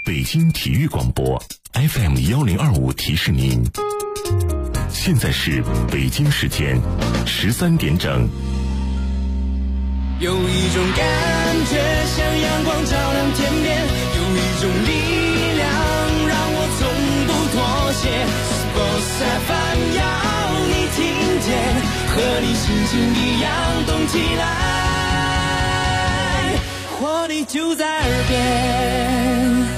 北京体育广播 FM1025提示您，现在是北京时间13点整。 有一种感觉像阳光照亮天边，有一种力量让我从不妥协。Sports FM 要你听见，和你心情一样动起来，活力就在耳边。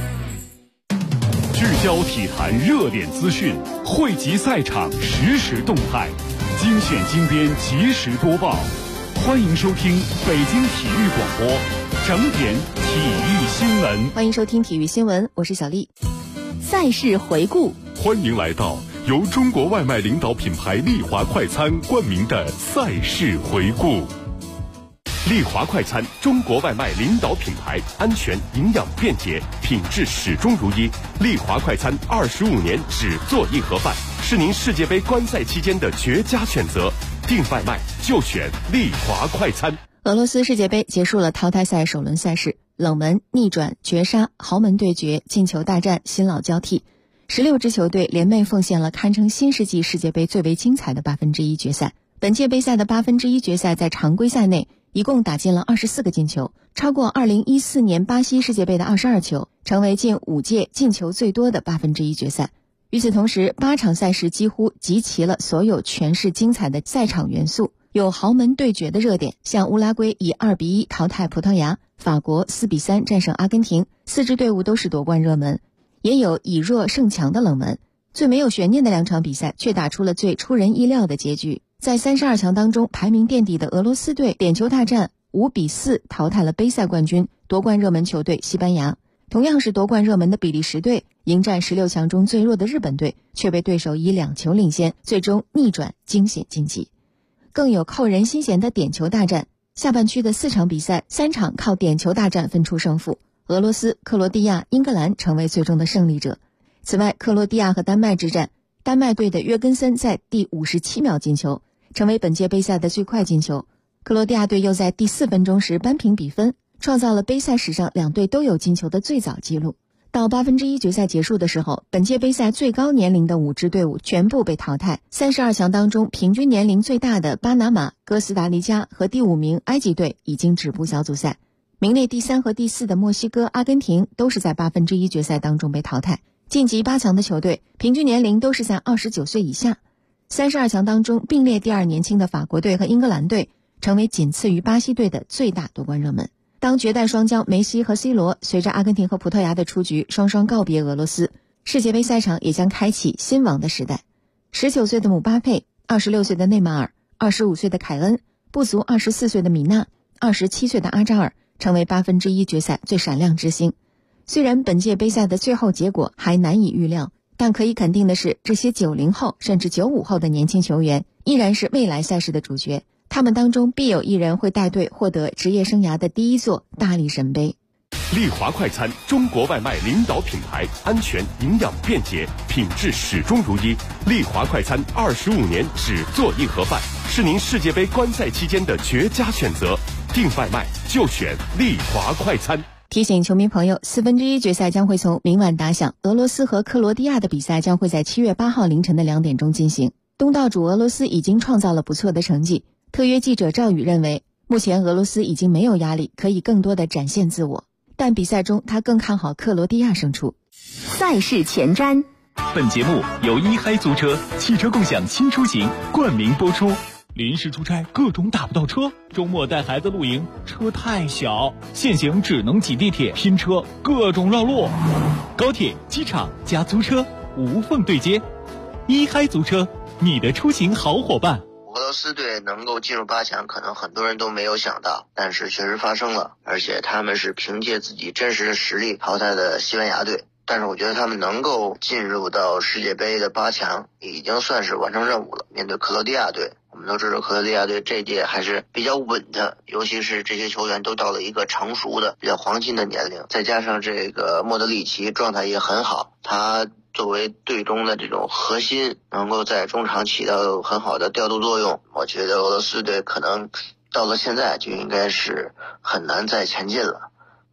聚焦体坛热点资讯，汇集赛场实时动态，精选精编及时播报。欢迎收听北京体育广播整点体育新闻。 欢迎收听体育新闻，我是小丽。赛事回顾， 欢迎来到由中国外卖领导品牌丽华快餐冠名的赛事回顾。丽华快餐，中国外卖领导品牌，安全、营养、便捷，品质始终如一。丽华快餐25年只做硬盒饭，是您世界杯观赛期间的绝佳选择。订外卖就选丽华快餐。 俄罗斯世界杯结束了淘汰赛首轮赛事，冷门、逆转、绝杀、豪门对决、进球大战，新老交替。16支球队联袂奉献了堪称新世纪世界杯最为精彩的1/8决赛。本届杯赛的1/8决赛在常规赛内一共打进了24个进球，超过2014年巴西世界杯的22球，成为近5届进球最多的1/8决赛。与此同时，8场赛事几乎集齐了所有诠释精彩的赛场元素，有豪门对决的热点，像乌拉圭以2-1淘汰葡萄牙，法国4-3战胜阿根廷，4支队伍都是夺冠热门，也有以弱胜强的冷门。最没有悬念的2场比赛却打出了最出人意料的结局。在32强当中排名垫底的俄罗斯队点球大战5-4淘汰了杯赛冠军夺冠热门球队西班牙。同样是夺冠热门的比利时队迎战16强中最弱的日本队，却被对手以2球领先，最终逆转惊险晋级。更有扣人心弦的点球大战，下半区的4场比赛3场靠点球大战分出胜负，俄罗斯、克罗地亚、英格兰成为最终的胜利者。此外，克罗地亚和丹麦之战，丹麦队的约根森在第57秒进球，成为本届杯赛的最快进球。克罗地亚队又在第4分钟时扳平比分，创造了杯赛史上2队都有进球的最早纪录。到1/8决赛结束的时候，本届杯赛最高年龄的5支队伍全部被淘汰。32强当中平均年龄最大的巴拿马、哥斯达黎加和第5名埃及队已经止步小组赛。名列第3和第4的墨西哥、阿根廷都是在1/8决赛当中被淘汰。晋级8强的球队平均年龄都是在29岁以下。32强当中并列第2年轻的法国队和英格兰队成为仅次于巴西队的最大夺冠热门。当绝代双骄梅西和 C 罗随着阿根廷和葡萄牙的出局双双告别俄罗斯，世界杯赛场也将开启新王的时代。19岁的姆巴佩、26岁的内马尔、25岁的凯恩，不足24岁的米纳、27岁的阿扎尔成为1/8决赛最闪亮之星。虽然本届杯赛的最后结果还难以预料，但可以肯定的是，这些90后甚至95后的年轻球员依然是未来赛事的主角，他们当中必有一人会带队获得职业生涯的第1座大力神杯。 丽华快餐，中国外卖领导品牌，安全、营养、便捷，品质始终如一。丽华快餐25年只做硬盒饭，是您世界杯观赛期间的绝佳选择。订外卖就选丽华快餐。 提醒球迷朋友，1/4决赛将会从明晚打响，俄罗斯和克罗地亚的比赛将会在7月8号凌晨的2点钟进行。东道主俄罗斯已经创造了不错的成绩，特约记者赵宇认为，目前俄罗斯已经没有压力，可以更多的展现自我，但比赛中他更看好克罗地亚胜出。 赛事前瞻， 本节目由一嗨租车汽车共享新出行冠名播出。临时出差各种打不到车，周末带孩子露营车太小，现行只能挤地铁拼车，各种绕路。高铁、机场加租车无缝对接，一嗨租车，你的出行好伙伴。 俄罗斯队能够进入8强，可能很多人都没有想到，但是确实发生了，而且他们是凭借自己真实的实力淘汰的西班牙队。但是我觉得他们能够进入到世界杯的8强，已经算是完成任务了。面对克罗地亚队，我们都知道克罗地亚队这届还是比较稳的，尤其是这些球员都到了一个成熟的、比较黄金的年龄，再加上这个莫德里奇状态也很好，他作为队中的这种核心，能够在中场起到很好的调度作用。我觉得俄罗斯队可能到了现在就应该是很难再前进了。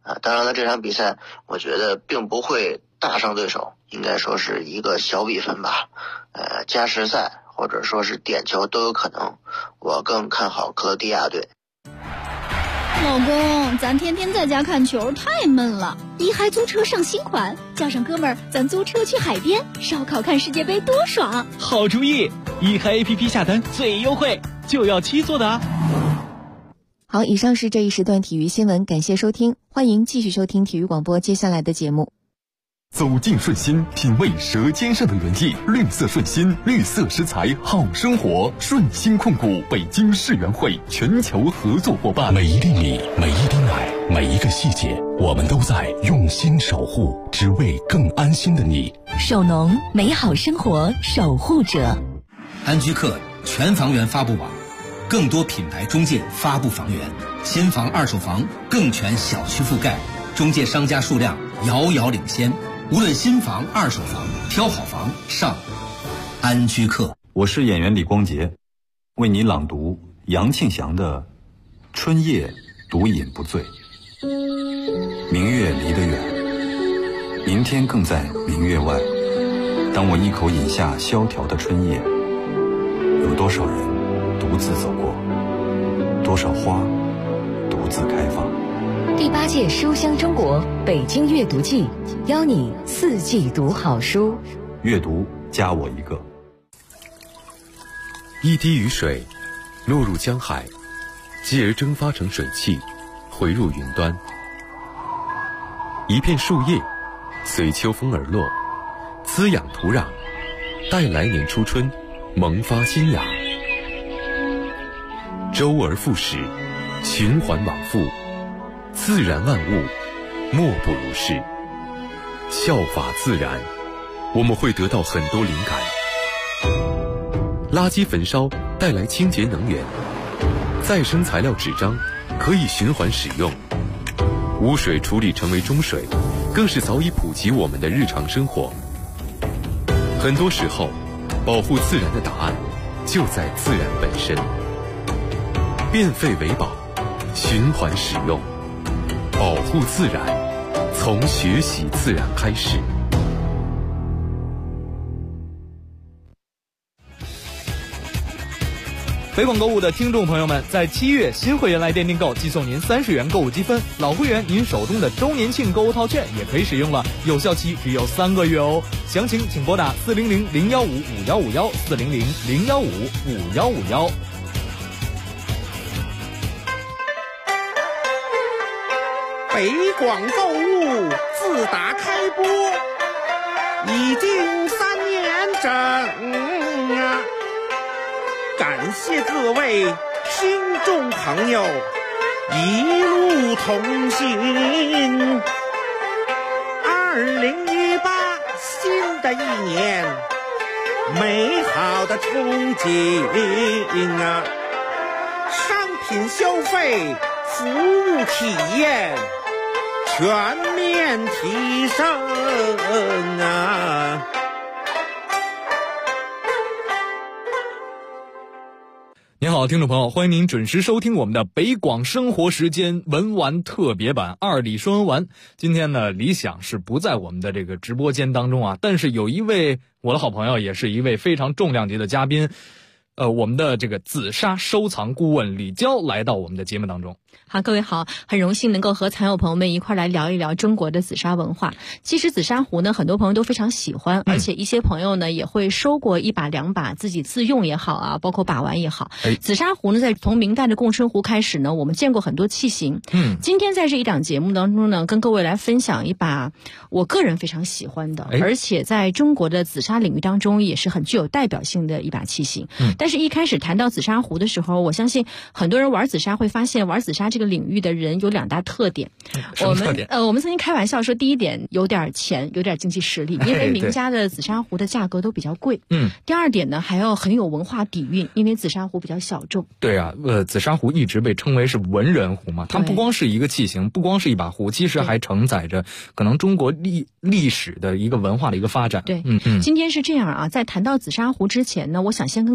当然了，这场比赛我觉得并不会大胜对手，应该说是一个小比分吧，加时赛或者说是点球都有可能。我更看好克罗地亚队。 老公，咱天天在家看球太闷了，一嗨租车上新款，叫上哥们儿，咱租车去海边烧烤看世界杯多爽！ 好主意，一嗨 APP 下单最优惠，就要7座的啊！ 好，以上是这一时段体育新闻，感谢收听，欢迎继续收听体育广播接下来的节目。 走进顺心，品味舌尖上的原意。绿色顺心，绿色食材好生活。顺心控股北京世园会全球合作伙伴。 每一粒米，每一滴奶，每一个细节，我们都在用心守护，只为更安心的你。 首农，美好生活守护者。 安居客全房源发布网，更多品牌中介发布房源，新房二手房更全小区覆盖，中介商家数量遥遥领先。无论新房二手房，挑好房上安居客。 我是演员李光洁，为你朗读杨庆祥的《春夜独饮不醉》。明月离得远，明天更在明月外。当我一口饮下萧条的春夜，有多少人独自走过，多少花独自开放。 第8届书香中国北京阅读季，邀你4季读好书。 阅读加我一个。 一滴雨水落入江海，继而蒸发成水汽，回入云端。一片树叶随秋风而落，滋养土壤，待来年初春萌发新芽。周而复始，循环往复，自然万物莫不如是。效法自然，我们会得到很多灵感。垃圾焚烧带来清洁能源，再生材料纸张可以循环使用，污水处理成为中水，更是早已普及我们的日常生活。很多时候，保护自然的答案就在自然本身。变废为宝，循环使用，保护自然，从学习自然开始。 北广购物的听众朋友们，在7月新会员来电订购，即送您30元购物积分；老会员您手中的周年庆购物套券也可以使用了，有效期只有3个月哦。详情请拨打400-0155-5151，400-0155-5151。 北广购物自打开播已经3年整啊，感谢各位听众朋友一路同行。2018新的一年，美好的憧憬啊，商品消费，服务体验全面提升啊！ 您好，听众朋友，欢迎您准时收听我们的北广生活时间文玩特别版2里说文玩。今天呢，李想是不在我们的这个直播间当中啊，但是有一位我的好朋友，也是一位非常重量级的嘉宾，我们的这个紫砂收藏顾问李娇来到我们的节目当中。 好，各位好，很荣幸能够和藏友朋友们一块来聊一聊中国的紫砂文化。其实紫砂壶呢，很多朋友都非常喜欢，而且一些朋友呢也会收过1把2把，自己自用也好啊，包括把玩也好。紫砂壶呢，在从明代的供春壶开始呢，我们见过很多器型。今天在这一档节目当中呢，跟各位来分享一把我个人非常喜欢的，而且在中国的紫砂领域当中也是很具有代表性的一把器型。但是一开始谈到紫砂壶的时候，我相信很多人玩紫砂会发现，玩紫砂这个领域的人有2大特点。我们曾经开玩笑说，第一点有点钱，有点经济实力，因为名家的紫砂壶的价格都比较贵。第二点呢，还要很有文化底蕴，因为紫砂壶比较小众。 对啊，紫砂壶一直被称为是文人壶嘛，它不光是一个器型，不光是一把壶，其实还承载着可能中国历史的一个文化的一个发展。 对，今天是这样啊，在谈到紫砂壶之前呢，我想先跟各位聊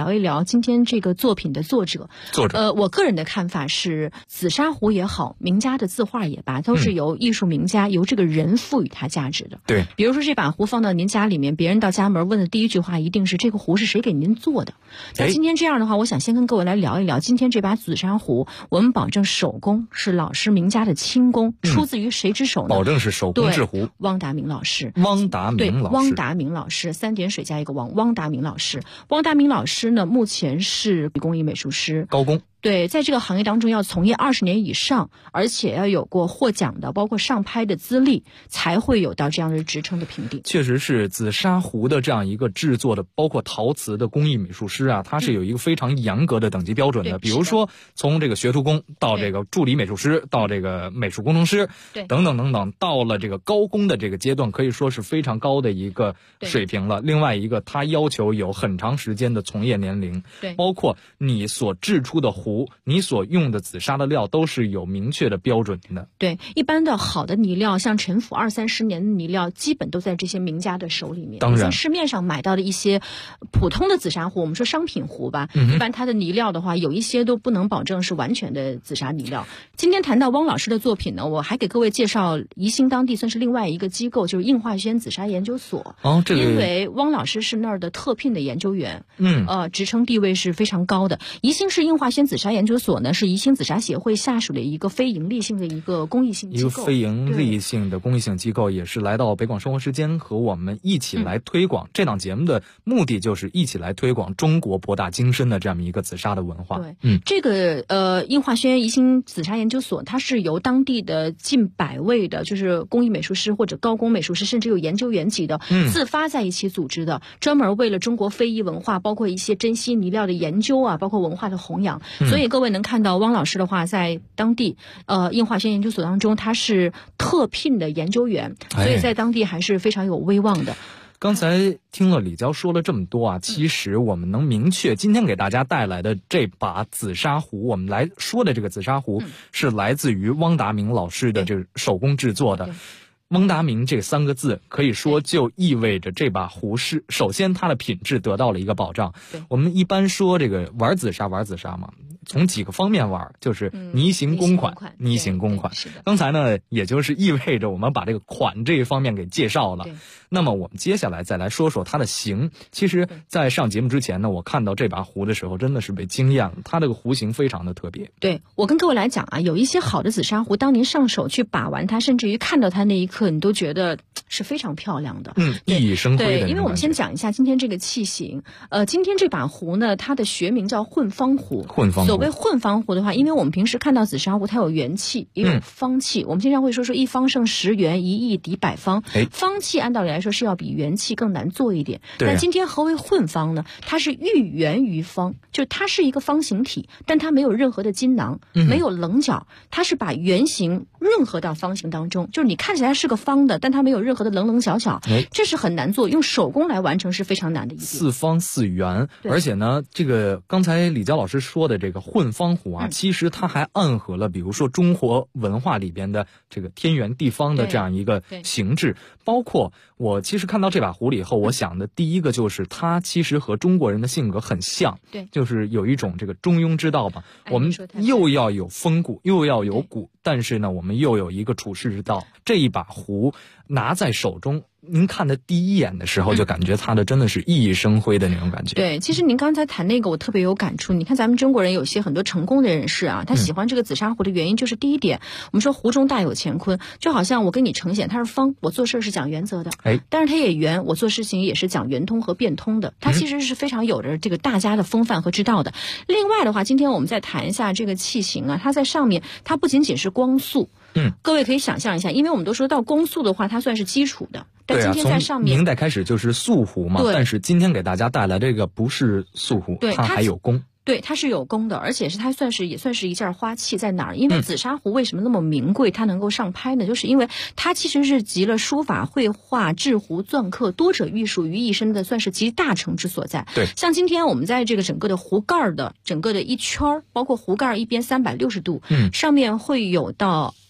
聊一聊今天这个作品的作者。我个人的看法是，紫砂壶也好，名家的字画也罢，都是由艺术名家、由这个人赋予它价值的。 对， 比如说这把壶放到您家里面，别人到家门问的第一句话一定是这个壶是谁给您做的。那今天这样的话，我想先跟各位来聊一聊今天这把紫砂壶，我们保证手工是老师名家的亲工，出自于谁之手呢？ 保证是手工制壶。 汪达明老师。 汪达明老师，3点水加一个汪，汪达明老师。汪达明老师呢，目前是工艺美术师， 高工。 对，在这个行业当中要从业20年以上，而且要有过获奖的，包括上拍的资历，才会有到这样的职称的评定。 确实是紫砂壶的这样一个制作的，包括陶瓷的工艺美术师啊，它是有一个非常严格的等级标准的。比如说从这个学徒工到这个助理美术师，到这个美术工程师，等等等等，到了这个高工的这个阶段，可以说是非常高的一个水平了。另外一个，它要求有很长时间的从业年龄，包括你所制出的壶，你所用的紫砂的料都是有明确的标准的。 对，一般的好的泥料，像陈腐20-30年的泥料，基本都在这些名家的手里面。 当然， 在市面上买到的一些普通的紫砂壶，我们说商品壶吧，一般它的泥料的话，有一些都不能保证是完全的紫砂泥料。今天谈到汪老师的作品呢，我还给各位介绍宜兴当地算是另外一个机构，就是应化轩紫砂研究所。因为汪老师是那儿的特聘的研究员，职称地位是非常高的。宜兴市应化轩紫砂研究所呢，是宜兴紫砂协会下属的一个非盈利性的一个公益性机构， 一个非盈利性的公益性机构，也是来到北广生活时间和我们一起来推广。这档节目的目的就是一起来推广中国博大精深的这样一个紫砂的文化。 对，这个应化轩宜兴紫砂研究所，它是由当地的近100位的，就是工艺美术师或者高工美术师，甚至有研究员级的，自发在一起组织的，专门为了中国非遗文化，包括一些珍稀泥料的研究啊，包括文化的弘扬。所以各位能看到汪老师的话，在当地应化轩研究所当中，他是特聘的研究员，所以在当地还是非常有威望的。 刚才听了李娇说了这么多啊，其实我们能明确今天给大家带来的这把紫砂壶，我们来说的这个紫砂壶是来自于汪达明老师的这个手工制作的。汪达明这3个字可以说就意味着这把壶是首先它的品质得到了一个保障。我们一般说这个玩紫砂嘛，从几个方面玩，就是泥形公款。刚才呢，也就是意味着我们把这个款这一方面给介绍了。那么我们接下来再来说说它的形。其实在上节目之前呢，我看到这把壶的时候真的是被惊艳了，它这个壶形非常的特别。 对，我跟各位来讲啊，有一些好的紫砂壶，当您上手去把玩它，甚至于看到它那一刻，你都觉得是非常漂亮的， 熠熠生辉的。 对，因为我们先讲一下今天这个器型。今天这把壶呢，它的学名叫混方壶。所谓混方壶的话，因为我们平时看到紫砂壶，它有圆器也有方器，我们经常会说一方胜10圆，一易敌百方。方器按道理来说是要比圆器更难做一点。但今天何为混方呢？它是寓圆于方，就是它是一个方形体，但它没有任何的筋囊，没有棱角，它是把圆形润合到方形当中，就是你看起来是个方的，但它没有任何的棱角角，这是很难做，用手工来完成是非常难的一点。 4方4圆，而且呢，这个刚才李娇老师说的这个混方壶啊，其实它还暗合了比如说中国文化里边的这个天圆地方的这样一个形制。包括我其实看到这把壶了以后，我想的第一个就是它其实和中国人的性格很像，就是有一种这个中庸之道吧。我们又要有风骨，又要有骨，但是呢，我们又有一个处世之道。这一把壶拿在手中，您看的第一眼的时候，就感觉它的真的是熠熠生辉的那种感觉。 对，其实您刚才谈那个，我特别有感触。你看咱们中国人有些很多成功的人士啊，他喜欢这个紫砂壶的原因就是第一点，我们说壶中大有乾坤，就好像我跟你呈现它是方，我做事是讲原则的，但是它也圆，我做事情也是讲圆通和变通的，它其实是非常有着这个大家的风范和之道的。另外的话，今天我们再谈一下这个器型啊，它在上面它不仅仅是光速，各位可以想象一下，因为我们都说到光速的话，它算是基础的。但今天在上面， 从明代开始就是素壶嘛，但是今天给大家带来这个不是素壶，它还有工。 对，它是有工的，而且是它也算是一件花器。在哪儿？因为紫砂壶为什么那么名贵，它能够上拍呢？就是因为它其实是集了书法、绘画、制壶、篆刻多者艺术于一身的，算是集大成之所在。 对， 像今天我们在这个整个的壶盖的整个的一圈，包括壶盖一边360度，上面会有到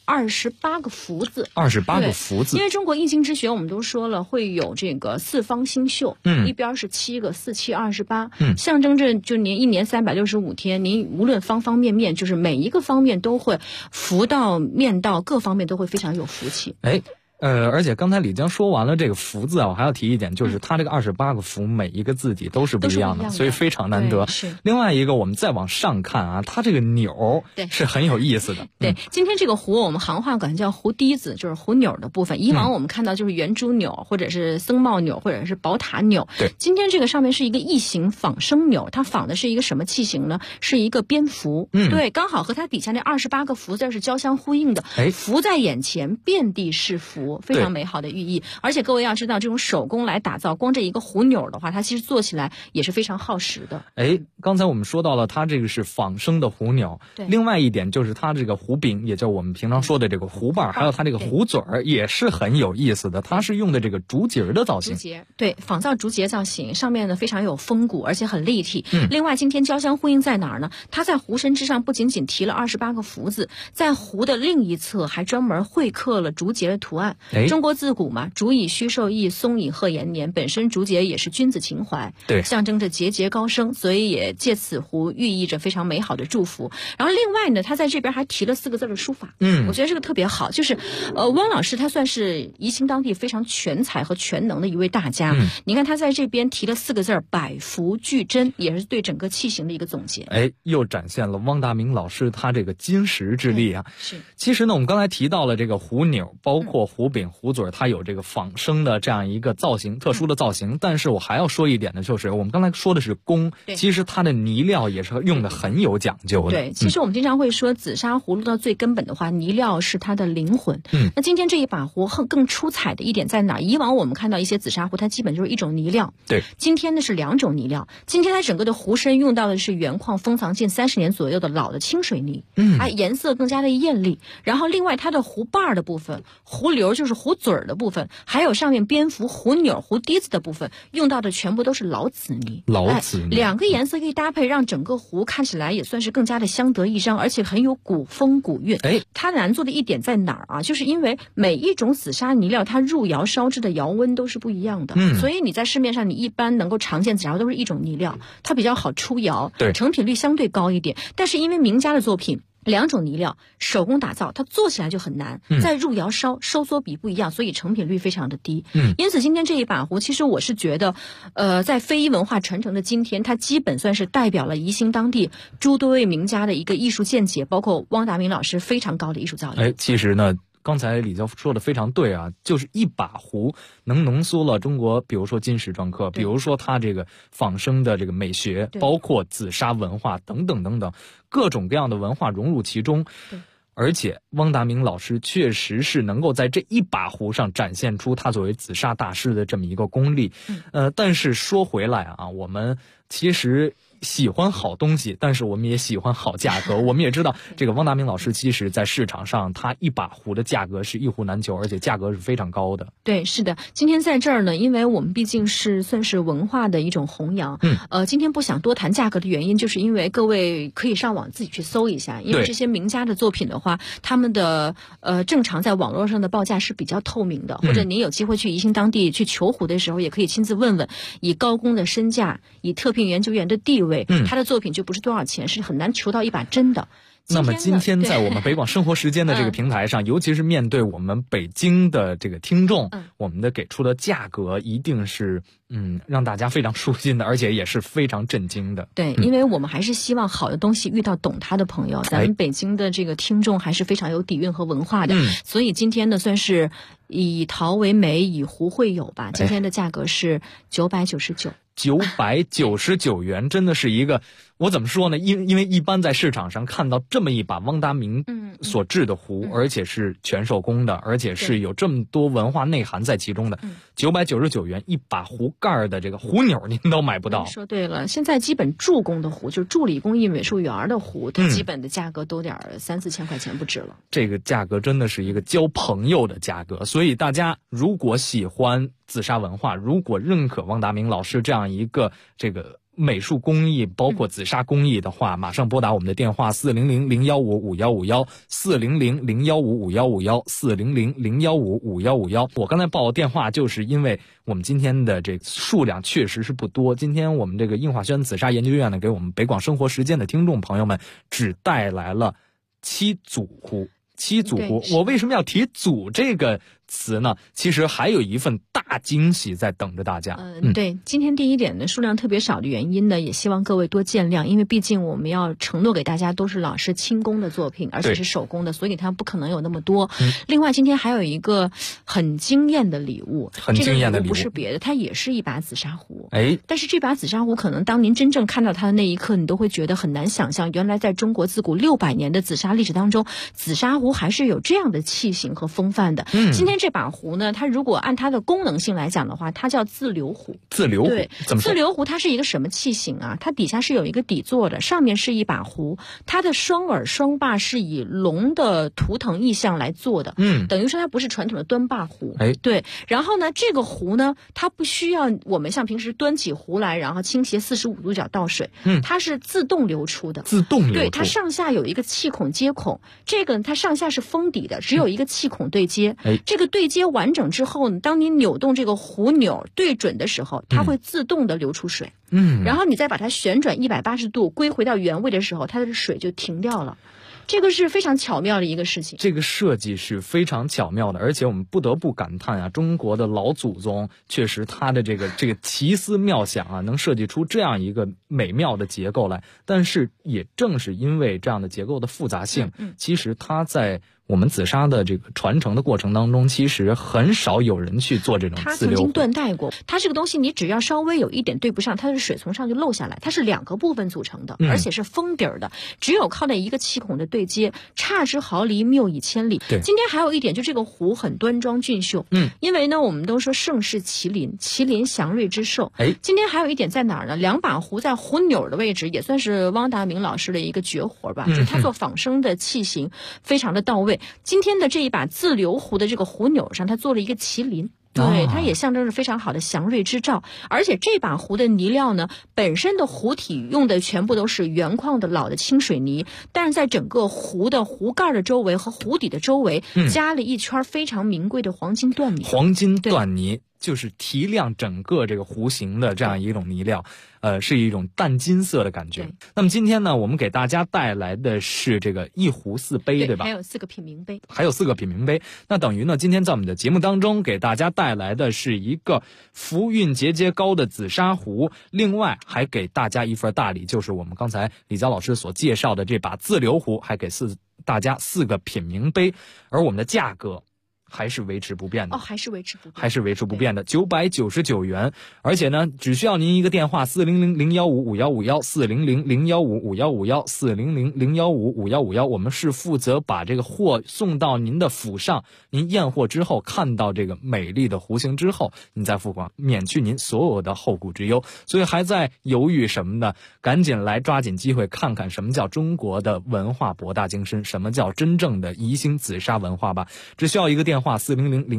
28个福字。 28个福字， 因为中国易经之学我们都说了会有这个四方星宿，一边是7个，4、7、28，象征着就您一年365天，您无论方方面面，就是每一个方面都会福到面到，各方面都会非常有福气。 而且刚才李江说完了这个福字啊，我还要提一点，就是它这个28个福每一个字体都是不一样的，所以非常难得。另外一个，我们再往上看啊，它这个钮是很有意思的。 对，今天这个壶我们行话管叫壶滴子，就是壶钮的部分。以往我们看到就是圆珠钮，或者是僧帽钮，或者是宝塔钮。 对， 今天这个上面是一个异形仿生钮，它仿的是一个什么器型呢？是一个蝙蝠。对，刚好和它底下那28个福字是交相呼应的。福在眼前，遍地是福，非常美好的寓意。而且各位要知道，这种手工来打造，光这一个壶钮的话，它其实做起来也是非常耗时的。 刚才我们说到了它这个是仿生的壶钮，另外一点就是它这个壶柄，也就是我们平常说的这个壶把，还有它这个壶嘴儿也是很有意思的，它是用的这个竹节的造型。 竹节，对，仿造竹节造型，上面呢非常有风骨，而且很立体。另外今天交相呼应在哪儿呢？它在壶身之上不仅仅提了28个福字，在壶的另一侧还专门绘刻了竹节的图案。中国自古嘛，竹以虚寿易，松以贺延年，本身竹节也是君子情怀， 对， 象征着节节高升，所以也借此壶寓意着非常美好的祝福。然后另外呢，他在这边还提了4个字的书法，我觉得这个特别好，就是汪老师他算是宜兴当地非常全才和全能的一位大家。你看他在这边提了4个字，百福俱真，也是对整个器型的一个总结。 又展现了汪达明老师他这个金石之力啊。 是， 其实呢，我们刚才提到了这个壶钮，包括壶柄、壶嘴，它有这个仿生的这样一个造型，特殊的造型。但是我还要说一点呢，就是我们刚才说的是工，其实它的泥料也是用的很有讲究的。 对，其实我们经常会说紫砂壶落到最根本的话，泥料是它的灵魂。那今天这一把壶更出彩的一点在哪？以往我们看到一些紫砂壶，它基本就是一种泥料。 对， 今天呢是2种泥料。今天它整个的壶身用到的是原矿封藏近30年左右的老的清水泥，颜色更加的艳丽。然后另外它的壶把的部分，壶流就是壶嘴的部分，还有上面蝙蝠、壶钮、壶滴子的部分，用到的全部都是老紫泥。 老紫泥 ，2个颜色一搭配，让整个壶看起来也算是更加的相得益彰，而且很有古风古韵。它难做的一点在哪儿啊？就是因为每一种紫砂泥料它入窑烧制的窑温都是不一样的，所以你在市面上你一般能够常见紫砂壶都是一种泥料，它比较好出窑，成品率相对高一点。但是因为名家的作品2种泥料手工打造，它做起来就很难，再入窑烧收缩比不一样，所以成品率非常的低。因此今天这一把壶，其实我是觉得在非遗文化传承的今天，它基本算是代表了宜兴当地诸多位名家的一个艺术见解，包括汪达明老师非常高的艺术造诣。 其实呢，刚才李教说的非常对啊，就是一把壶能浓缩了中国，比如说金石篆刻，比如说它这个仿生的这个美学，包括紫砂文化等等等等，各种各样的文化融入其中。而且汪达明老师确实是能够在这一把壶上展现出他作为紫砂大师的这么一个功力。但是说回来啊，我们其实喜欢好东西，但是我们也喜欢好价格。我们也知道这个汪达明老师其实在市场上他一把壶的价格是一壶难求，而且价格是非常高的。 对，是的。今天在这儿呢，因为我们毕竟是算是文化的一种弘扬，今天不想多谈价格的原因，就是因为各位可以上网自己去搜一下，因为这些名家的作品的话，他们的正常在网络上的报价是比较透明的，或者您有机会去宜兴当地去求壶的时候，也可以亲自问问，以高工的身价，以特聘研究员的地位，他的作品就不是多少钱，是很难求到一把真的。 那么今天在我们北广生活时间的这个平台上，尤其是面对我们北京的这个听众，我们的给出的价格一定是让大家非常舒心的，而且也是非常震惊的。 对，因为我们还是希望好的东西遇到懂它的朋友，咱们北京的这个听众还是非常有底蕴和文化的，所以今天呢算是以陶为媒，以壶会友吧。今天的价格是 999元，真的是一个，我怎么说呢？因为一般在市场上看到这么一把汪达明所制的壶，而且是全手工的，而且是有这么多文化内涵在其中的，999元一把壶盖的这个壶钮您都买不到。 说对了，现在基本助工的壶，就是助理工艺美术园的壶，它基本的价格都点3-4千块钱不止了。 这个价格真的是一个交朋友的价格，所以大家如果喜欢紫砂文化，如果认可汪达明老师这样一个这个美术工艺，包括紫砂工艺的话，马上拨打我们的电话400-015-5151，400-015-5151，400-015-5151。我刚才报电话就是因为我们今天的这数量确实是不多，今天我们这个映华轩紫砂研究院呢，给我们北广生活时间的听众朋友们只带来了7组壶。7组壶，我为什么要提组这个词呢？其实还有一份大惊喜在等着大家。 对，今天第一点呢，数量特别少的原因呢，也希望各位多见谅，因为毕竟我们要承诺给大家都是老师亲工的作品，而且是手工的，所以它不可能有那么多。另外，今天还有一个很惊艳的礼物， 很惊艳的礼物不是别的，它也是一把紫砂壶。 哎， 但是这把紫砂壶，可能当您真正看到它的那一刻，你都会觉得很难想象，原来在中国自古600年的紫砂历史当中，紫砂壶还是有这样的气型和风范的。今天这把壶呢，它如果按它的功能性来讲的话，它叫自流壶。 自流壶， 对， 怎么说？ 自流壶它是一个什么器型啊？它底下是有一个底座的，上面是一把壶，它的双耳双把是以龙的图腾意象来做的。等于说它不是传统的端把壶。对。然后呢，这个壶呢，它不需要我们像平时端起壶来，然后倾斜45度角倒水。它是自动流出的。 自动流出。 对，它上下有一个气孔接孔，这个它上下是封底的，只有一个气孔对接。这个对接完整之后呢，当你扭动这个壶钮对准的时候，它会自动的流出水。然后你再把它旋转180度归回到原位的时候，它的水就停掉了。这个是非常巧妙的一个事情。 这个设计是非常巧妙的，而且我们不得不感叹啊，中国的老祖宗确实他的这个奇思妙想啊，能设计出这样一个美妙的结构来。但是也正是因为这样的结构的复杂性，其实它在我们紫砂的这个传承的过程当中，其实很少有人去做这种自流壶。 它曾经断代过。它这个东西，你只要稍微有一点对不上，它的水从上就漏下来。它是2个部分组成的，而且是封底儿的，只有靠那一个气孔的对接，差之毫厘，谬以千里。 对， 今天还有一点，就这个壶很端庄俊秀。因为呢，我们都说盛世麒麟，麒麟祥瑞之兽。今天还有一点在哪儿呢？2把壶在壶钮的位置，也算是汪达明老师的一个绝活吧。就是他做仿生的器型，非常的到位。今天的这一把自流壶的这个壶钮上，它做了一个麒麟。对，它也象征着非常好的祥瑞之兆。而且这把壶的泥料呢，本身的壶体用的全部都是原矿的老的清水泥，但是在整个壶的壶盖的周围和壶底的周围，加了一圈非常名贵的黄金缎泥。 黄金缎泥就是提亮整个这个壶形的这样一种泥料，是一种淡金色的感觉。那么今天呢，我们给大家带来的是这个一壶4杯，对吧？ 还有4个品茗杯。 还有4个品茗杯。那等于呢，今天在我们的节目当中给大家带来的是一个福运节节高的紫砂壶，另外还给大家一份大礼，就是我们刚才李佳老师所介绍的这把自流壶，还给大家4个品茗杯，而我们的价格还是维持不变的。 还是维持不变， 还是维持不变的，999元。而且呢，只需要您一个电话，400-015-5151，400-015-5151，400-015-5151。我们是负责把这个货送到您的府上，您验货之后看到这个美丽的壶形之后，您再付款，免去您所有的后顾之忧。所以还在犹豫什么呢？赶紧来抓紧机会看看什么叫中国的文化博大精深，什么叫真正的宜兴紫砂文化吧。只需要一个电话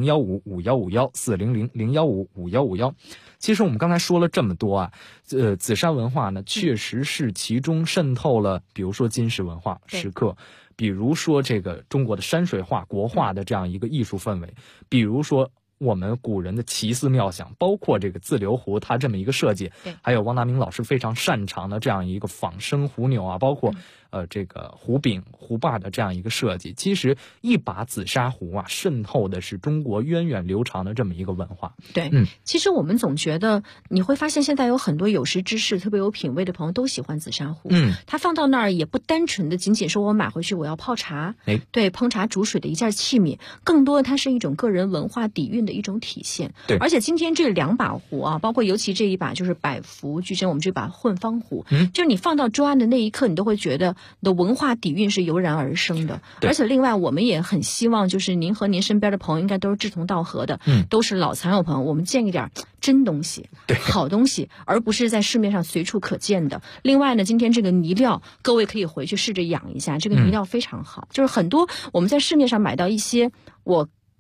，400-015-5151，400-015-5151。其实我们刚才说了这么多啊，紫砂文化呢，确实是其中渗透了，比如说金石文化石刻，比如说这个中国的山水画、国画的这样一个艺术氛围，比如说我们古人的奇思妙想，包括这个自流壶它这么一个设计，还有汪达明老师非常擅长的这样一个仿生壶钮啊，包括这个壶柄、壶把的这样一个设计。其实一把紫砂壶啊，渗透的是中国源远流长的这么一个文化。 对，其实我们总觉得你会发现，现在有很多有识之士、特别有品位的朋友都喜欢紫砂壶。他放到那儿也不单纯的仅仅说我买回去我要泡茶，对，烹茶煮水的一件器皿，更多的它是一种个人文化底蕴的一种体现。 对， 而且今天这2把壶啊，包括尤其这一把就是百福矩阵，我们这把混方壶，就是你放到桌案的那一刻，你都会觉得你的文化底蕴是油然而生的。而且另外我们也很希望，就是您和您身边的朋友应该都是志同道合的，都是老残友朋友，我们见一点真东西，好东西，而不是在市面上随处可见的。另外呢，今天这个泥料，各位可以回去试着养一下，这个泥料非常好。就是很多我们在市面上买到一些我